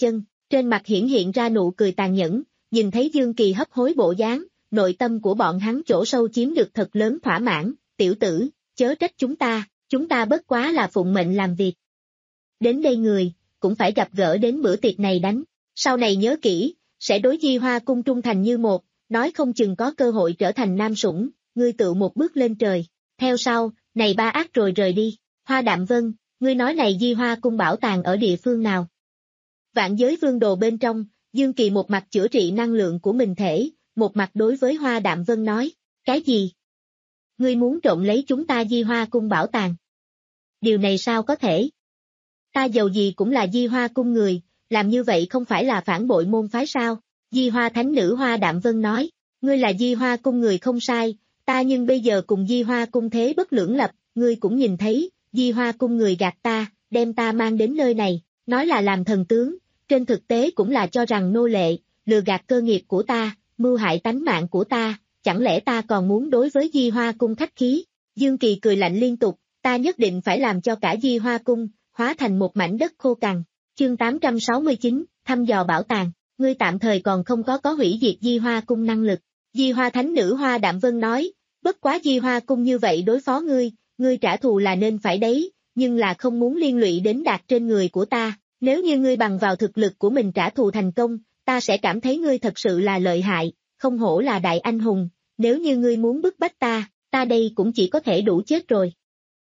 trên mặt hiển hiện ra nụ cười tàn nhẫn, nhìn thấy Dương Kỳ hấp hối bộ dáng, nội tâm của bọn hắn chỗ sâu chiếm được thật lớn thỏa mãn, tiểu tử, chớ trách chúng ta, chúng ta bất quá là phụng mệnh làm việc. Đến đây người, cũng phải gặp gỡ đến bữa tiệc này đánh, sau này nhớ kỹ, sẽ đối Di Hoa cung trung thành như một, nói không chừng có cơ hội trở thành nam sủng, ngươi tự một bước lên trời, theo sau, này ba ác rồi rời đi, Hoa Đạm Vân, ngươi nói này Di Hoa cung bảo tàng ở địa phương nào? Vạn Giới Vương Đồ bên trong, Dương Kỳ một mặt chữa trị năng lượng của mình thể, một mặt đối với Hoa Đạm Vân nói, cái gì? Ngươi muốn trộm lấy chúng ta Di Hoa cung bảo tàng? Điều này sao có thể? Ta dầu gì cũng là Di Hoa cung người, làm như vậy không phải là phản bội môn phái sao? Di Hoa Thánh Nữ Hoa Đạm Vân nói, ngươi là Di Hoa cung người không sai, ta nhưng bây giờ cùng Di Hoa cung thế bất lưỡng lập, ngươi cũng nhìn thấy, Di Hoa cung người gạt ta, đem ta mang đến nơi này, nói là làm thần tướng, trên thực tế cũng là cho rằng nô lệ, lừa gạt cơ nghiệp của ta, mưu hại tánh mạng của ta, chẳng lẽ ta còn muốn đối với Di Hoa cung khách khí? Dương Kỳ cười lạnh liên tục, ta nhất định phải làm cho cả Di Hoa cung, hóa thành một mảnh đất khô cằn. Chương tám trăm sáu mươi chín, thăm dò bảo tàng, ngươi tạm thời còn không có có hủy diệt Di Hoa cung năng lực. Di Hoa Thánh Nữ Hoa Đạm Vân nói, bất quá Di Hoa cung như vậy đối phó ngươi, ngươi trả thù là nên phải đấy, nhưng là không muốn liên lụy đến đạt trên người của ta, nếu như ngươi bằng vào thực lực của mình trả thù thành công, ta sẽ cảm thấy ngươi thật sự là lợi hại, không hổ là đại anh hùng, nếu như ngươi muốn bức bách ta, ta đây cũng chỉ có thể đủ chết rồi.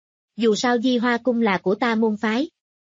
Dù sao Di Hoa cung là của ta môn phái.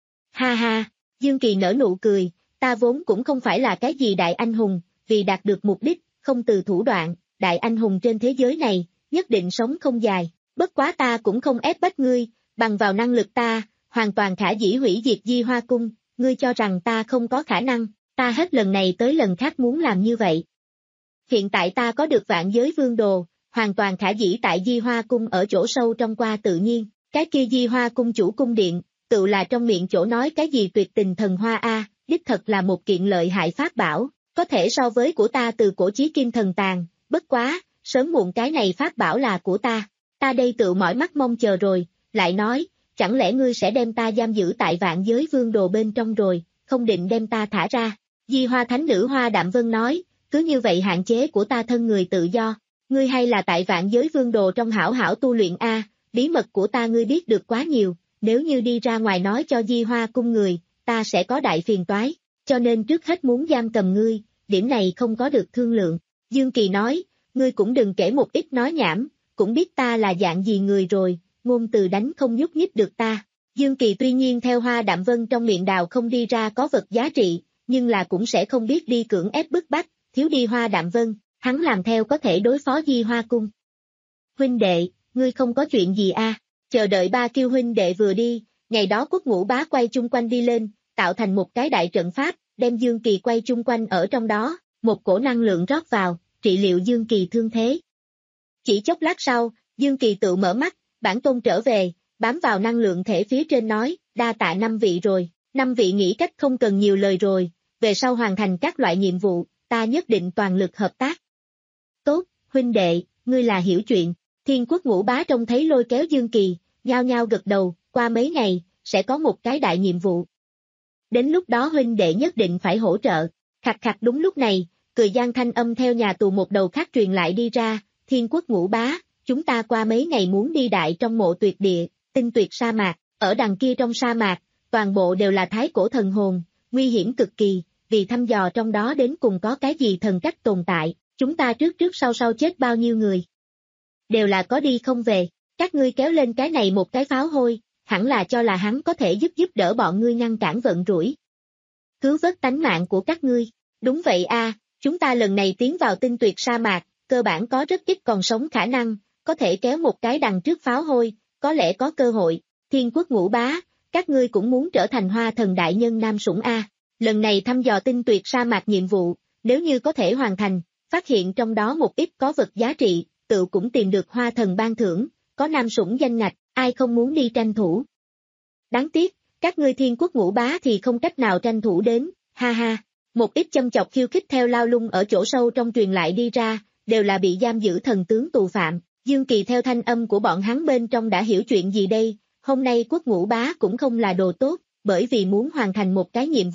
Ha ha, Dương Kỳ nở nụ cười, ta vốn cũng không phải là cái gì đại anh hùng, vì đạt được mục đích, không từ thủ đoạn, đại anh hùng trên thế giới này, nhất định sống không dài, bất quá ta cũng không ép bách ngươi, bằng vào năng lực ta, hoàn toàn khả dĩ hủy diệt Di Hoa cung, ngươi cho rằng ta không có khả năng, ta hết lần này tới lần khác muốn làm như vậy. Hiện tại ta có được Vạn Giới Vương Đồ, hoàn toàn khả dĩ tại Di Hoa cung ở chỗ sâu trong qua tự nhiên, cái kia Di Hoa cung chủ cung điện, tự là trong miệng chỗ nói cái gì tuyệt tình thần hoa a, đích thật là một kiện lợi hại pháp bảo, có thể so với của ta từ cổ chí kim thần tàng, bất quá, sớm muộn cái này pháp bảo là của ta, ta đây tự mỏi mắt mong chờ rồi, lại nói, chẳng lẽ ngươi sẽ đem ta giam giữ tại Vạn Giới Vương Đồ bên trong rồi, không định đem ta thả ra? Di Hoa Thánh Nữ Hoa Đạm Vân nói, cứ như vậy hạn chế của ta thân người tự do, ngươi hay là tại Vạn Giới Vương Đồ trong hảo hảo tu luyện a, bí mật của ta ngươi biết được quá nhiều, nếu như đi ra ngoài nói cho Di Hoa cung người, ta sẽ có đại phiền toái, cho nên trước hết muốn giam cầm ngươi, điểm này không có được thương lượng. Dương Kỳ nói, ngươi cũng đừng kể một ít nói nhảm, cũng biết ta là dạng gì người rồi, ngôn từ đánh không nhúc nhích được ta. Dương Kỳ tuy nhiên theo Hoa Đạm Vân trong miệng đào không đi ra có vật giá trị, nhưng là cũng sẽ không biết đi cưỡng ép bức bách, thiếu đi Hoa Đạm Vân, hắn làm theo có thể đối phó Di Hoa cung. Huynh đệ, ngươi không có chuyện gì a? Chờ đợi ba kêu huynh đệ vừa đi, ngày đó Quốc Ngũ Bá quay chung quanh đi lên, tạo thành một cái đại trận pháp, đem Dương Kỳ quay chung quanh ở trong đó, một cổ năng lượng rót vào, trị liệu Dương Kỳ thương thế. Chỉ chốc lát sau, Dương Kỳ tự mở mắt, bản tôn trở về, bám vào năng lượng thể phía trên nói, đa tạ năm vị rồi, năm vị nghĩ cách không cần nhiều lời rồi, về sau hoàn thành các loại nhiệm vụ, ta nhất định toàn lực hợp tác. Tốt, huynh đệ, ngươi là hiểu chuyện. Thiên Quốc Ngũ Bá trông thấy lôi kéo Dương Kỳ, nhao nhao gật đầu, qua mấy ngày, sẽ có một cái đại nhiệm vụ. Đến lúc đó huynh đệ nhất định phải hỗ trợ. Khặt khặt đúng lúc này, cười gian thanh âm theo nhà tù một đầu khác truyền lại đi ra, Thiên Quốc Ngũ Bá, chúng ta qua mấy ngày muốn đi đại trong mộ tuyệt địa, tinh tuyệt sa mạc, ở đằng kia trong sa mạc, toàn bộ đều là thái cổ thần hồn, nguy hiểm cực kỳ, vì thăm dò trong đó đến cùng có cái gì thần cách tồn tại, chúng ta trước trước sau sau chết bao nhiêu người. Đều là có đi không về, các ngươi kéo lên cái này một cái pháo hôi, hẳn là cho là hắn có thể giúp giúp đỡ bọn ngươi ngăn cản vận rủi. Cứu vớt tánh mạng của các ngươi, đúng vậy a, chúng ta lần này tiến vào tinh tuyệt sa mạc, cơ bản có rất ít còn sống khả năng, có thể kéo một cái đằng trước pháo hôi, có lẽ có cơ hội, Thiên Quốc Ngũ Bá, các ngươi cũng muốn trở thành Hoa Thần đại nhân nam sủng a, lần này thăm dò tinh tuyệt sa mạc nhiệm vụ, nếu như có thể hoàn thành, phát hiện trong đó một ít có vật giá trị, tự cũng tìm được Hoa Thần ban thưởng, có nam sủng danh ngạch, ai không muốn đi tranh thủ. Đáng tiếc, các ngươi Thiên Quốc Ngũ Bá thì không cách nào tranh thủ đến, ha ha, một ít châm chọc khiêu khích theo lao lung ở chỗ sâu trong truyền lại đi ra, đều là bị giam giữ thần tướng tù phạm, Dương Kỳ theo thanh âm của bọn hắn bên trong đã hiểu chuyện gì đây, hôm nay Quốc Ngũ Bá cũng không là đồ tốt, bởi vì muốn hoàn thành một cái nhiệm vụ,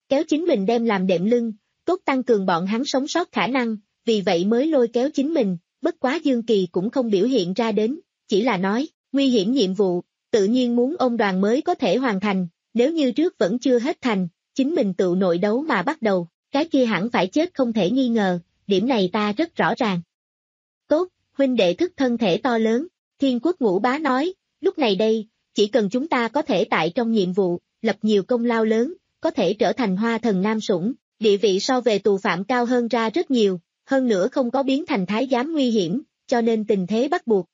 kéo chính mình đem làm đệm lưng, tốt tăng cường bọn hắn sống sót khả năng, vì vậy mới lôi kéo chính mình, bất quá Dương Kỳ cũng không biểu hiện ra đến, chỉ là nói, nguy hiểm nhiệm vụ, tự nhiên muốn ôm đoàn mới có thể hoàn thành, nếu như trước vẫn chưa hết thành, chính mình tự nội đấu mà bắt đầu, cái kia hẳn phải chết không thể nghi ngờ, điểm này ta rất rõ ràng. Tốt, huynh đệ thức thân thể to lớn, Thiên Quốc Ngũ Bá nói, lúc này đây, chỉ cần chúng ta có thể tại trong nhiệm vụ, lập nhiều công lao lớn, có thể trở thành Hoa Thần Nam Sủng, địa vị so về tù phạm cao hơn ra rất nhiều, hơn nữa không có biến thành thái giám nguy hiểm, cho nên tình thế bắt buộc.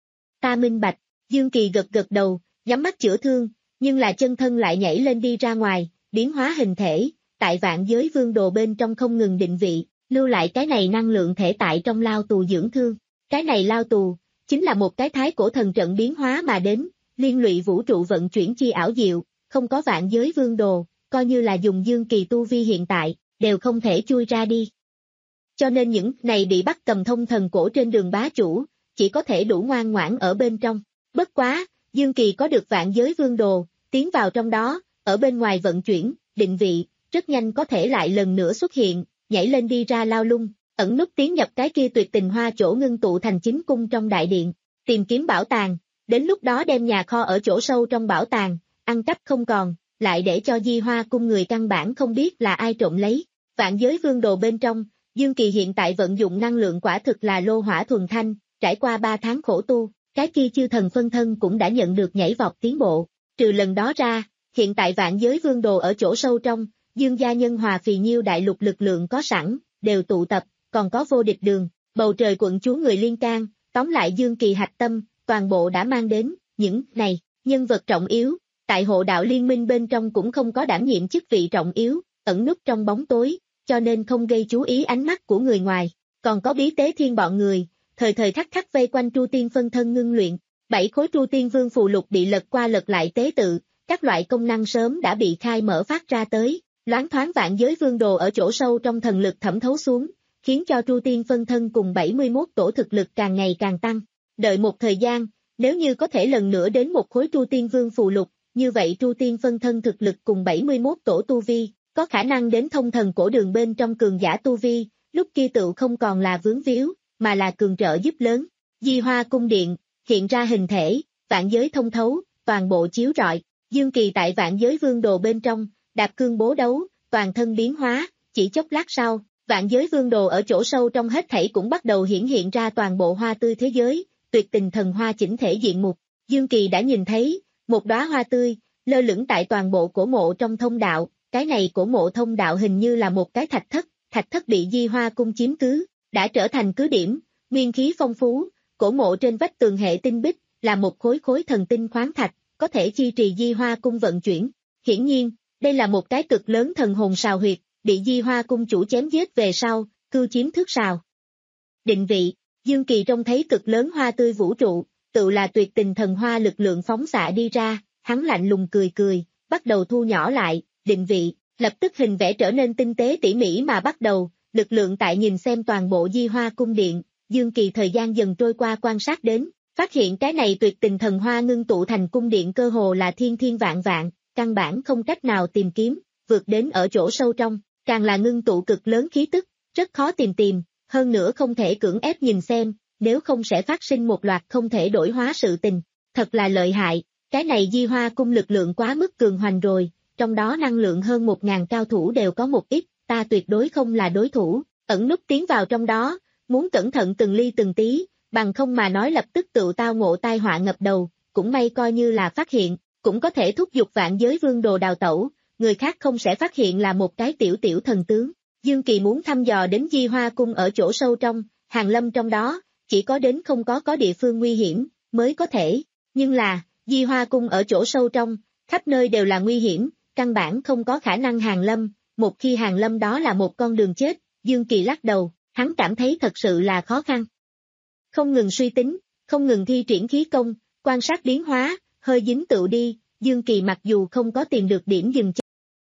Ta minh bạch, Dương Kỳ gật gật đầu, nhắm mắt chữa thương, nhưng là chân thân lại nhảy lên đi ra ngoài, biến hóa hình thể, tại vạn giới vương đồ bên trong không ngừng định vị, lưu lại cái này năng lượng thể tại trong lao tù dưỡng thương. Cái này lao tù, chính là một cái thái cổ thần trận biến hóa mà đến, liên lụy vũ trụ vận chuyển chi ảo diệu, không có vạn giới vương đồ, coi như là dùng Dương Kỳ tu vi hiện tại, đều không thể chui ra đi. Cho nên những này bị bắt cầm thông thần cổ trên đường bá chủ, chỉ có thể đủ ngoan ngoãn ở bên trong. Bất quá, Dương Kỳ có được vạn giới vương đồ, tiến vào trong đó, ở bên ngoài vận chuyển, định vị, rất nhanh có thể lại lần nữa xuất hiện, nhảy lên đi ra lao lung, ẩn núp tiến nhập cái kia tuyệt tình hoa chỗ ngưng tụ thành chính cung trong đại điện, tìm kiếm bảo tàng, đến lúc đó đem nhà kho ở chỗ sâu trong bảo tàng, ăn cắp không còn, lại để cho Di Hoa cung người căn bản không biết là ai trộm lấy. Vạn giới vương đồ bên trong, Dương Kỳ hiện tại vận dụng năng lượng quả thực là lô hỏa thuần thanh, trải qua ba tháng khổ tu, cái kia chư thần phân thân cũng đã nhận được nhảy vọt tiến bộ. Trừ lần đó ra, hiện tại vạn giới vương đồ ở chỗ sâu trong, Dương gia nhân hòa phì nhiêu đại lục lực lượng có sẵn, đều tụ tập, còn có vô địch đường, bầu trời quận chúa người liên can, tóm lại Dương Kỳ hạch tâm, toàn bộ đã mang đến, những này, nhân vật trọng yếu, tại hộ đạo liên minh bên trong cũng không có đảm nhiệm chức vị trọng yếu, ẩn núp trong bóng tối, cho nên không gây chú ý ánh mắt của người ngoài, còn có bí tế thiên bọn người, thời thời khắc khắc vây quanh Tru Tiên phân thân ngưng luyện, bảy khối Tru Tiên vương phù lục bị lật qua lật lại tế tự, các loại công năng sớm đã bị khai mở phát ra tới, loáng thoáng vạn giới vương đồ ở chỗ sâu trong thần lực thẩm thấu xuống, khiến cho Tru Tiên phân thân cùng bảy mươi mốt tổ thực lực càng ngày càng tăng. Đợi một thời gian, nếu như có thể lần nữa đến một khối Tru Tiên vương phù lục, như vậy Tru Tiên phân thân thực lực cùng bảy mươi mốt tổ tu vi, có khả năng đến thông thần cổ đường bên trong cường giả tu vi, lúc kia tựu không còn là vướng víu, mà là cường trợ giúp lớn. Di Hoa cung điện, hiện ra hình thể, vạn giới thông thấu, toàn bộ chiếu rọi, Dương Kỳ tại vạn giới vương đồ bên trong, đạp cương bố đấu, toàn thân biến hóa, chỉ chốc lát sau, vạn giới vương đồ ở chỗ sâu trong hết thảy cũng bắt đầu hiển hiện ra toàn bộ hoa tươi thế giới, tuyệt tình thần hoa chỉnh thể diện mục. Dương Kỳ đã nhìn thấy, một đóa hoa tươi, lơ lửng tại toàn bộ cổ mộ trong thông đạo, cái này cổ mộ thông đạo hình như là một cái thạch thất, thạch thất bị Di Hoa cung chiếm cứ, đã trở thành cứ điểm, nguyên khí phong phú, cổ mộ trên vách tường hệ tinh bích, là một khối khối thần tinh khoáng thạch, có thể chi trì Di Hoa cung vận chuyển. Hiển nhiên, đây là một cái cực lớn thần hồn sào huyệt, bị Di Hoa cung chủ chém giết về sau, cưu chiếm thước sào. Định vị, Dương Kỳ trông thấy cực lớn hoa tươi vũ trụ, tự là tuyệt tình thần hoa lực lượng phóng xạ đi ra, hắn lạnh lùng cười cười, bắt đầu thu nhỏ lại, định vị, lập tức hình vẽ trở nên tinh tế tỉ mỉ mà bắt đầu, lực lượng tại nhìn xem toàn bộ Di Hoa cung điện, Dương Kỳ thời gian dần trôi qua quan sát đến, phát hiện cái này tuyệt tình thần hoa ngưng tụ thành cung điện cơ hồ là thiên thiên vạn vạn, căn bản không cách nào tìm kiếm, vượt đến ở chỗ sâu trong, càng là ngưng tụ cực lớn khí tức, rất khó tìm tìm, hơn nữa không thể cưỡng ép nhìn xem, nếu không sẽ phát sinh một loạt không thể đổi hóa sự tình, thật là lợi hại, cái này Di Hoa cung lực lượng quá mức cường hoành rồi, trong đó năng lượng hơn một ngàn cao thủ đều có một ít, ta tuyệt đối không là đối thủ, ẩn núp tiến vào trong đó, muốn cẩn thận từng ly từng tí, bằng không mà nói lập tức tự tao ngộ tai họa ngập đầu, cũng may coi như là phát hiện, cũng có thể thúc giục vạn giới vương đồ đào tẩu, người khác không sẽ phát hiện là một cái tiểu tiểu thần tướng. Dương Kỳ muốn thăm dò đến Di Hoa cung ở chỗ sâu trong, hàng lâm trong đó, chỉ có đến không có có địa phương nguy hiểm, mới có thể, nhưng là, Di Hoa cung ở chỗ sâu trong, khắp nơi đều là nguy hiểm, căn bản không có khả năng hàng lâm, một khi hàng lâm đó là một con đường chết, Dương Kỳ lắc đầu, hắn cảm thấy thật sự là khó khăn. Không ngừng suy tính, không ngừng thi triển khí công, quan sát biến hóa, hơi dính tựu đi, Dương Kỳ mặc dù không có tìm được điểm dừng chân.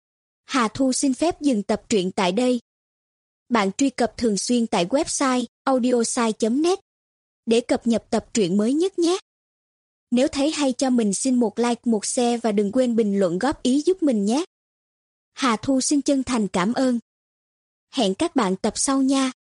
Hà Thu xin phép dừng tập truyện tại đây. Bạn truy cập thường xuyên tại website audiosai chấm net để cập nhật tập truyện mới nhất nhé. Nếu thấy hay cho mình xin một like một share và đừng quên bình luận góp ý giúp mình nhé. Hà Thu xin chân thành cảm ơn. Hẹn các bạn tập sau nha.